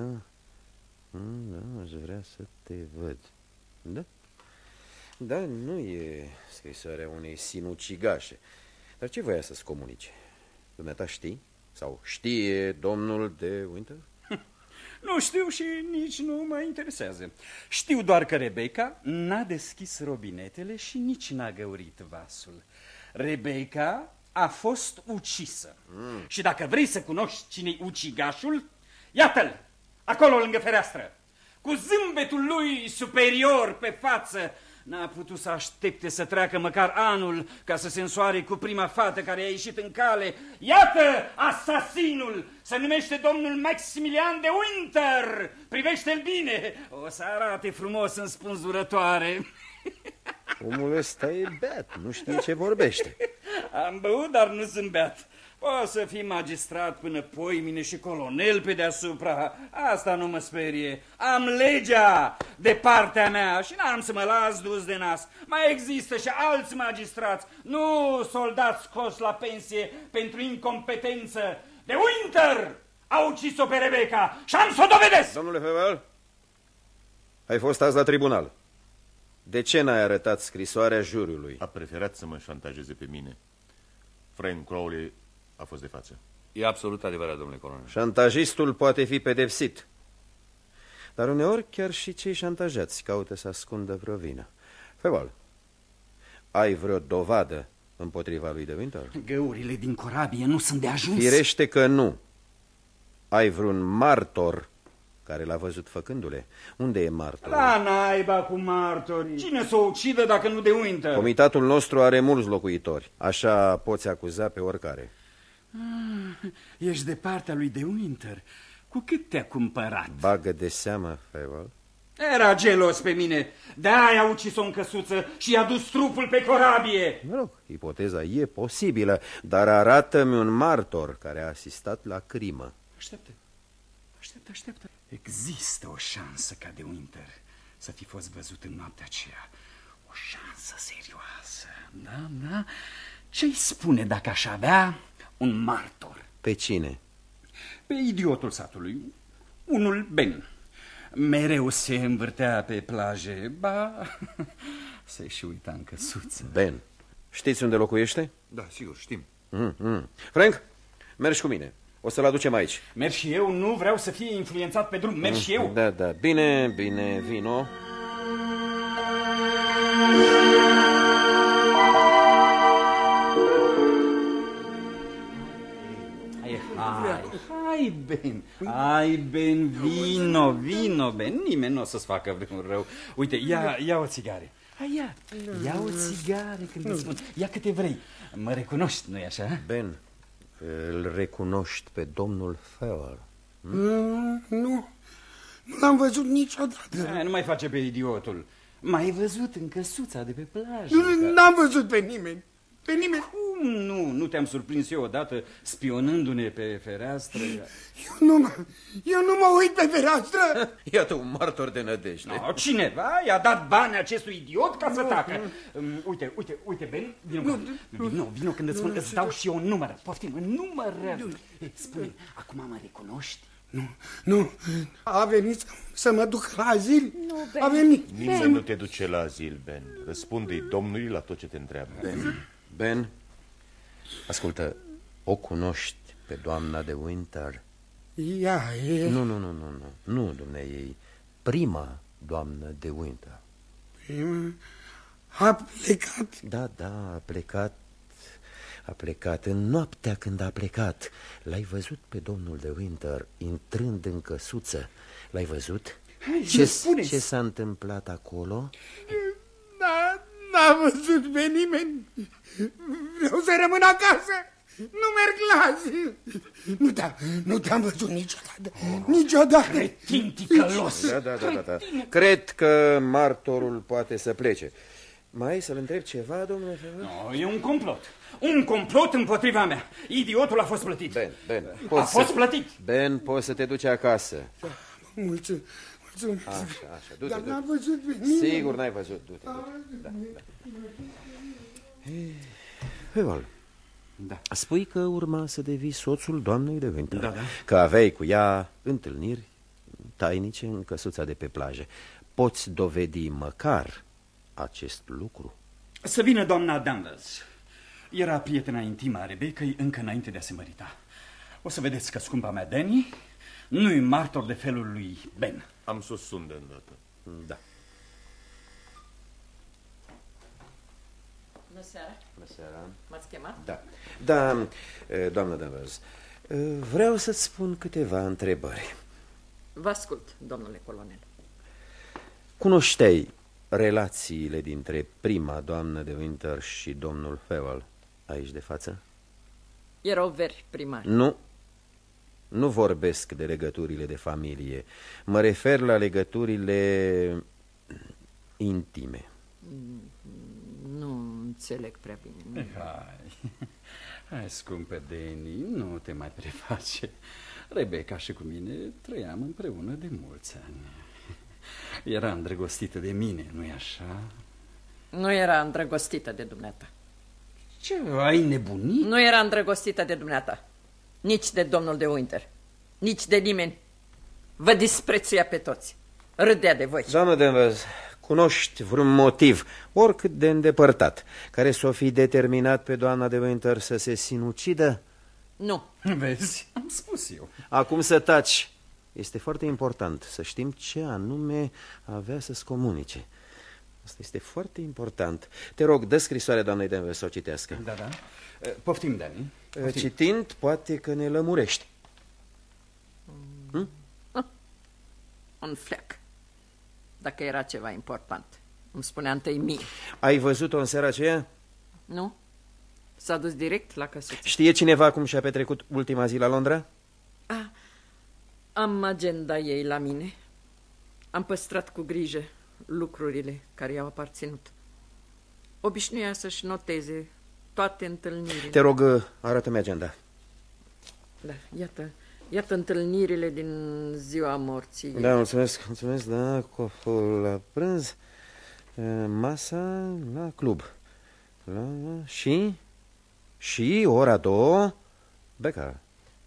Da, aș vrea să te văd. Da? Da, nu e scrisoarea unei sinucigașe. Dar ce voia să-ți comunice? Dumneata știi? Sau știe domnul de Winter? Nu știu și nici nu mă interesează. Știu doar că Rebecca n-a deschis robinetele și nici n-a găurit vasul. Rebecca a fost ucisă. Și dacă vrei să cunoști cine-i ucigașul, iată-l, acolo lângă fereastră, cu zâmbetul lui superior pe față. N-a putut să aștepte să treacă măcar anul ca să se însoare cu prima fată care a ieșit în cale. Iată asasinul! Se numește domnul Maximilian de Winter! Privește-l bine! O să arate frumos în spânzurătoare. Omul ăsta e beat, nu știe ce vorbește. Am băut, dar nu sunt beat. Poți să fii magistrat până poimine și colonel pe deasupra. Asta nu mă sperie. Am legea de partea mea și n-am să mă las dus de nas. Mai există și alți magistrați, nu soldați scoși la pensie pentru incompetență. De Winter a ucis-o pe Rebecca și am să o dovedesc! Domnule Favell, ai fost azi la tribunal. De ce n-ai arătat scrisoarea juriului? A preferat să mă șantajeze pe mine. Frank Crowley a fost de față. E absolut adevărat, domnule colonel. Șantajistul poate fi pedepsit. Dar uneori chiar și cei șantajați caută să ascundă vreo vină. Favell, ai vreo dovadă împotriva lui de Winter? Găurile din corabie nu sunt de ajuns. Firește că nu. Ai vreun martor care l-a văzut făcându-le? Unde e martorul? La naiba cu martorii. Cine să o ucidă dacă nu de Winter? Comitatul nostru are mulți locuitori. Așa poți acuza pe oricare. Ești de partea lui de Winter. Cu cât te-a cumpărat? Bagă de seamă, Favell. Era gelos pe mine. De-aia a ucis-o în căsuță și i-a dus trupul pe corabie. Mă rog, ipoteza e posibilă, dar arată-mi un martor care a asistat la crimă. Așteaptă. Există o șansă ca de Winter să fi fost văzut în noaptea aceea. O șansă serioasă. Da? Ce-i spune dacă aș avea un martor? Pe cine? Pe idiotul satului. Unul Ben. Mereu se învârtea pe plaje. Ba, se și uita în căsuță. Ben. Știți unde locuiește? Da, sigur, știm. Frank, mergi cu mine. O să-l aducem aici. Merg și eu, nu vreau să fie influențat pe drum. Merg și eu. Da, bine, vino. Hai, Ben, hai, Ben, vino, Ben. Nimeni nu o să-ți facă vreun rău. Uite, ia o țigare. Hai, ia o țigare când îți spun. Ia câte vrei. Mă recunoști, nu-i așa? Ben, îl recunoști pe domnul Fowler? Nu l-am văzut niciodată. Nu mai face pe idiotul. M-ai văzut în căsuța de pe plajă. N-am văzut pe nimeni. Pe nimeni. Cum nu? Nu te-am surprins eu odată spionându-ne pe fereastră? Eu nu mă uit pe fereastră. Iată un martor de nădejde. No, cineva i-a dat bani acestui idiot ca să tacă. Uite, Ben, vino când îți spun, îți dau și eu un număr. Poftim, un număr. Spune, acum mă recunoști? Nu, a venit să mă duc la azil. A venit. Nimeni nu te duce la azil, Ben. Răspunde-i domnului la tot ce te întreabă. Ben, ascultă, o cunoști pe doamna de Winter? Ea e... Nu, dumneiei, prima doamnă de Winter. A plecat? Da, a plecat. A plecat în noaptea când a plecat. L-ai văzut pe domnul de Winter intrând în căsuță? L-ai văzut? Ce s-a întâmplat acolo? N-am văzut pe nimeni. Vreau să rămân acasă. Nu merg la azil. Nu te-am văzut niciodată. Cretin ticălos. Da. Cred că martorul poate să plece. Mai să-l întreb ceva, domnule Fowler? No, e un complot. Un complot împotriva mea. Idiotul a fost plătit. Ben, fost plătit. Ben, poți să te duci acasă. Mulțumesc. Așa, du-te. Dar n-am văzut pe nimeni. Sigur n-ai văzut, du-te. Fowler, spui că urma să devii soțul doamnei de Winter. Da. Că aveai cu ea întâlniri tainice în căsuța de pe plajă. Poți dovedi măcar acest lucru? Să vină doamna Danvers. Era prietena intimă a Rebecca-i încă înainte de a se mărita. O să vedeți că scumpa mea Danny nu-i martor de felul lui Ben. Am să o sun de îndată. Da. Bună seara. M-ați chemat? Da, doamna Danvers, vreau să-ți spun câteva întrebări. Vă ascult, domnule colonel. Cunoșteai relațiile dintre prima doamnă de Winter și domnul Fowler aici de față? Erau veri primari. Nu vorbesc de legăturile de familie. Mă refer la legăturile intime. Nu înțeleg prea bine. Hai, scumpă Danny, nu te mai preface. Rebecca și cu mine trăiam împreună de mulți ani. Era îndrăgostită de mine, nu-i așa? Nu era îndrăgostită de dumneata. Ce, ai nebunit? Nu era îndrăgostită de dumneata. Nici de domnul de Winter. Nici de nimeni. Vă disprețuia pe toți. Râdea de voi. Doamnă Danvers, cunoști vreun motiv, oricât de îndepărtat, care s-o fi determinat pe doamna de Winter să se sinucidă? Nu. Vezi, am spus eu. Acum să taci. Este foarte important să știm ce anume avea să-ți comunice. Asta este foarte important. Te rog, dă scrisoarea doamnei Danvers să o citească. Da. Poftim, Danny. Citind, poate că ne lămurești. Un fleac. Dacă era ceva important, îmi spunea întâi mie. Ai văzut-o în seara aceea? Nu. S-a dus direct la căsuță. Știe cineva cum și-a petrecut ultima zi la Londra? Am agenda ei la mine. Am păstrat cu grijă lucrurile care i-au aparținut. Obișnuia să-și noteze toate întâlnirile. Te rog, arată-mi agenda. Da, iată întâlnirile din ziua morții. Da, mulțumesc, da, coful la prânz, masa la club. Și ora 2, Becker.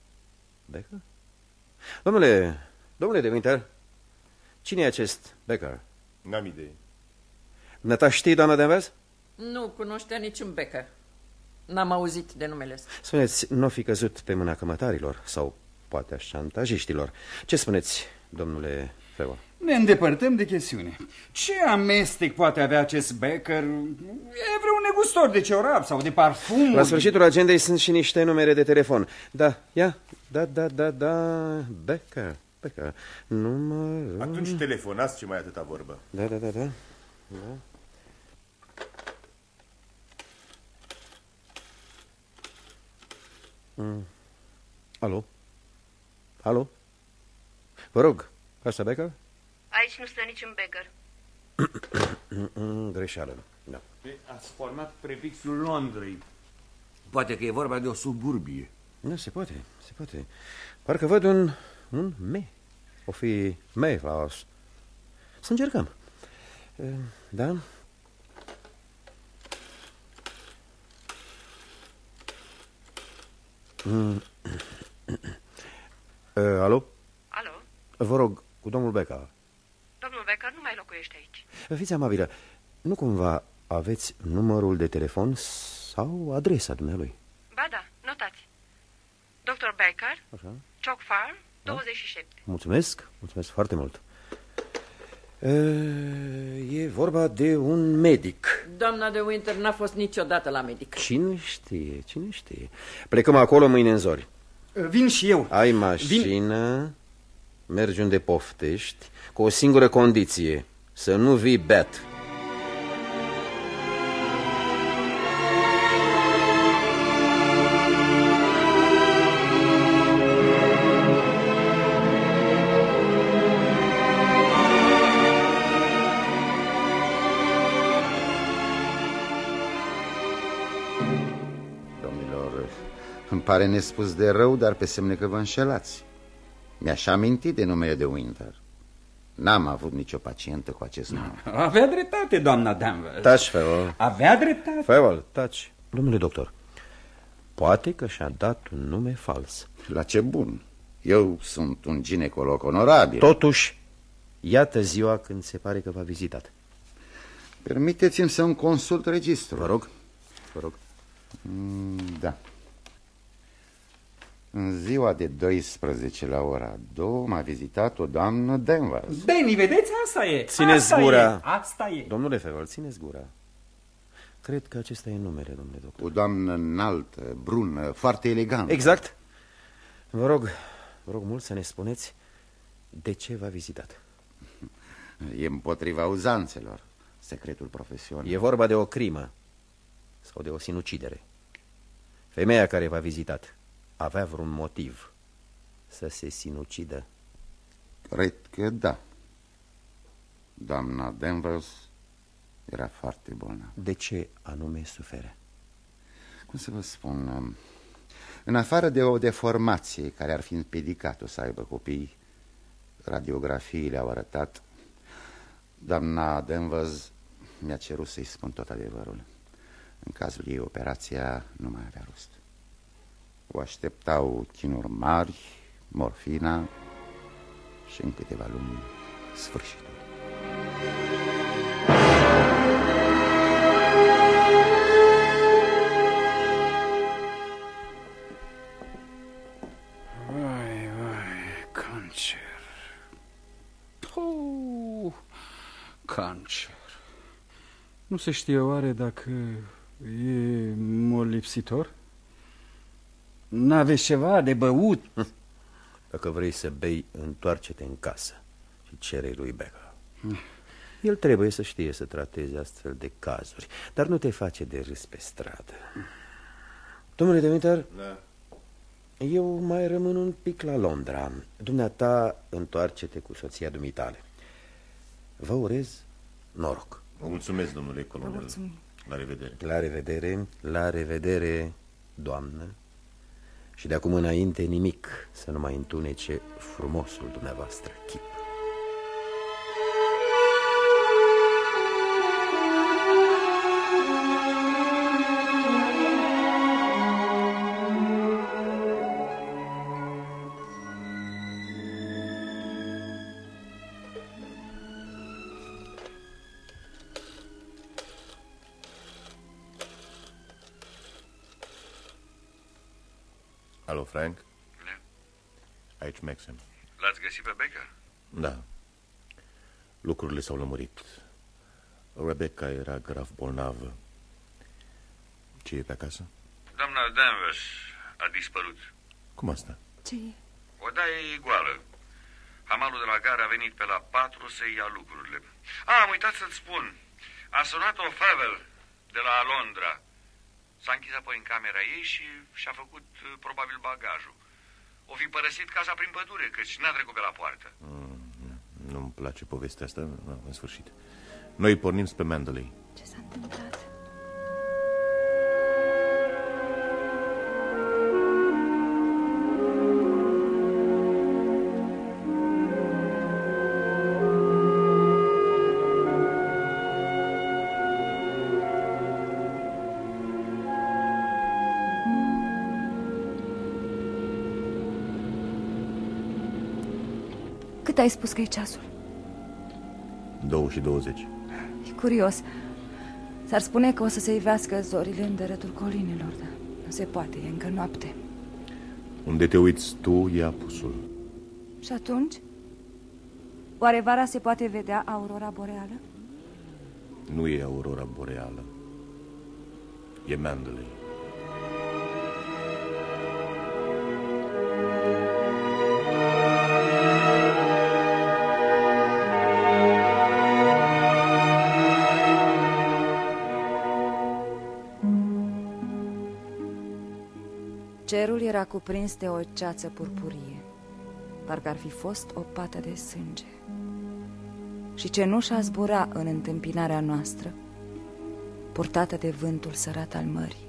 Domnule de Winter, cine e acest Becker? N-am idee. Năta știi, doamna Danvers? Nu cunoștea niciun Becker. N-am auzit de numele ăsta. Spuneți, nu fi căzut pe mâna cămătarilor sau poate a șantajiștilor. Ce spuneți, domnule Fowler? Ne îndepărtăm de chestiune. Ce amestec poate avea acest Becker? E vreun negustor de ciorap sau de parfum? La sfârșitul agendei sunt și niște numere de telefon. Da, ia, da, Becker. Numărul... Atunci telefonați, ce mai atâta vorbă. Da. Alo? Vă rog, asta Becker? Aici nu stă niciun Becker. Greșeală, da. Ați format prefixul Londrei. Poate că e vorba de o suburbie. Da, se poate. Parcă văd un M. O fi Mayflowers. Să încercăm. Da? Alo? Alo? Vă rog, cu domnul Becker. Domnul Becker nu mai locuiește aici. Fiți amabilă, nu cumva aveți numărul de telefon sau adresa dumnealui? Ba da, notați. Dr. Becker, Așa. Chalk Farm, 27. Mulțumesc foarte mult. E vorba de un medic. Doamna de Winter n-a fost niciodată la medic. Cine știe. Plecăm acolo mâine în zori. Vin și eu. Ai mașină, mergi unde poftești, cu o singură condiție, să nu vii beat. Îmi pare nespus de rău, dar pe semne că vă înșelați. Mi-aș aminti de numele de Winter. N-am avut nicio pacientă cu acest nume. Avea dreptate, doamna Danvers. Taci, Fewell. Avea dreptate. Fewell, taci. Domnule doctor, poate că și-a dat un nume fals. La ce bun? Eu sunt un ginecolog onorabil. Totuși, iată ziua când se pare că v-a vizitat. Permiteți-mi să-mi consult registrul. Vă rog. Da. În ziua de 12 la ora 2 m-a vizitat o doamnă Danvers. Bine, vedeți, asta e. Țineți gura. Asta e. Domnule Fewell, țineți gura. Cred că acesta e numele, domnule doctor. O doamnă înaltă, brună, foarte elegantă. Exact. Vă rog mult să ne spuneți de ce v-a vizitat. E împotriva uzanțelor. Secretul profesional. E vorba de o crimă sau de o sinucidere. Femeia care v-a vizitat avea vreun motiv să se sinucidă? Cred că da. Doamna Danvers era foarte bolnavă. De ce anume suferă? Cum să vă spun? În afară de o deformație care ar fi împiedicat-o să aibă copii, radiografiile au arătat. Doamna Danvers mi-a cerut să-i spun tot adevărul. În cazul ei, operația nu mai avea rost. O așteptau chinuri mari, morfina și în câteva luni sfârșitul. Vai, cancer. Cancer. Nu se știe oare dacă e molipsitor? N-aveți ceva de băut? Dacă vrei să bei, întoarce-te în casă și cere lui Becker. El trebuie să știe să trateze astfel de cazuri, dar nu te face de râs pe stradă. Domnule de Winter, da. Eu mai rămân un pic la Londra. Dumneata, întoarce-te cu soția dumitale. Vă urez noroc. Vă mulțumesc, domnule colonel. La revedere. La revedere, la revedere, doamnă. Și de acum înainte nimic să nu mai întunece frumosul dumneavoastră chip. Alo, Frank? Aici Maxim. L-ați găsit pe Becker? Da. Lucrurile s-au lămurit. Rebecca era grav bolnavă. Ce e pe acasă? Doamna Danvers a dispărut. Cum asta? Ce e? Odaia e goală. Hamalul de la gară a venit pe la 4 să ia lucrurile. Am uitat să-ți spun. A sunat-o Favel de la Londra. S-a închis apoi în camera ei și și-a făcut probabil bagajul. O fi părăsit casa prin pădure, căci n-a trecut pe la poartă. Nu-mi place povestea asta, în sfârșit. Noi pornim spre Mandalay. Ce s-a întâmplat? Cât ai spus că e ceasul? 2:20. E curios. S-ar spune că o să se ivească zorile în dărătul colinelor, dar nu se poate, e încă noapte. Unde te uiți tu e apusul. Și atunci? Oare vara se poate vedea aurora boreală? Nu e aurora boreală. E Mandalay. Cerul era cuprins de o ceață purpurie, parcă ar fi fost o pată de sânge. Și cenușa zbura în întâmpinarea noastră, purtată de vântul sărat al mării.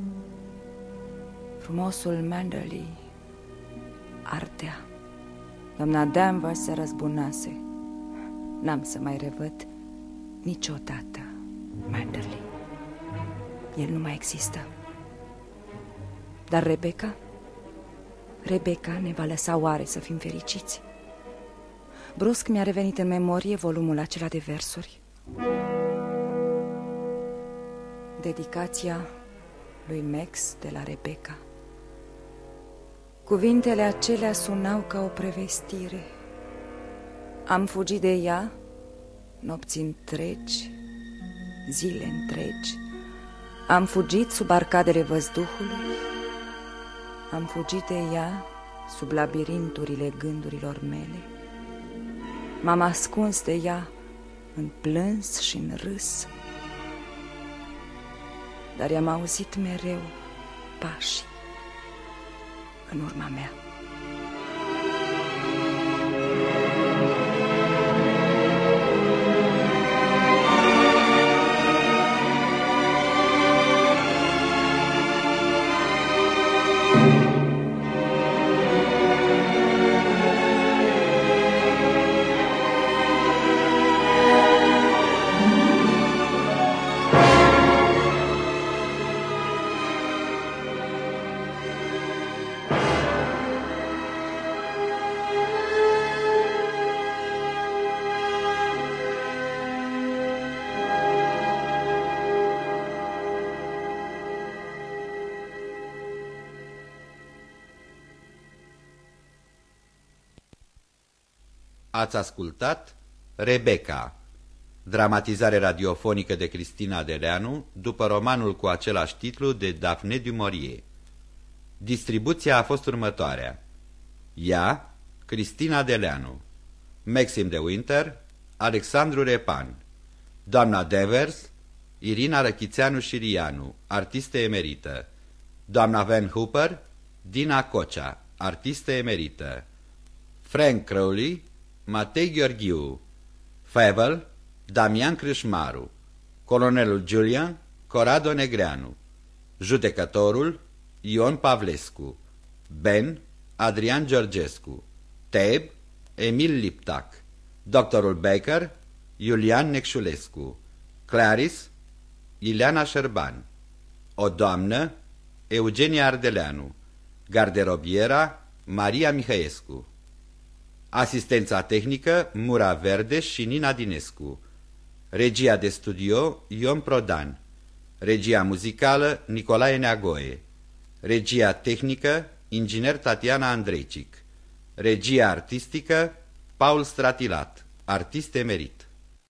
Frumosul Mandalay ardea. Doamna Danvers se răzbunase. N-am să mai revăd niciodată Mandalay. El nu mai există. Dar Rebecca? Rebecca ne va lăsa oare să fim fericiți? Brusc mi-a revenit în memorie volumul acela de versuri. Dedicația lui Max de la Rebecca. Cuvintele acelea sunau ca o prevestire. Am fugit de ea nopți întregi, zile întregi. Am fugit sub arcadele văzduhului. Am fugit de ea sub labirinturile gândurilor mele. M-am ascuns de ea în plâns și în râs. Dar i-am auzit mereu pași în urma mea. Ați ascultat Rebecca, dramatizare radiofonică de Cristina Deleanu, după romanul cu același titlu de Daphne du Maurier. Distribuția a fost următoarea: ea, Cristina Deleanu, Maxim de Winter, Alexandru Repan, doamna Devers, Irina Răchițeanu Șirianu, artistă emerită, doamna Van Hooper, Dina Cocea, artistă emerită, Frank Crowley, Matei Gheorghiu, Favel, Damian Crâșmaru, colonelul Julian, Corrado Negreanu, judecătorul, Ion Pavlescu, Ben, Adrian Georgescu, Teb, Emil Liptac, doctorul Baker, Iulian Necșulescu, Clarice, Ileana Șerban, o doamnă, Eugenia Ardeleanu, garderobiera, Maria Mihăescu. Asistența tehnică, Mura Verdeș și Nina Dinescu. Regia de studio, Ion Prodan. Regia muzicală, Nicolae Neagoe. Regia tehnică, inginer Tatiana Andreicic. Regia artistică, Paul Stratilat, artist emerit.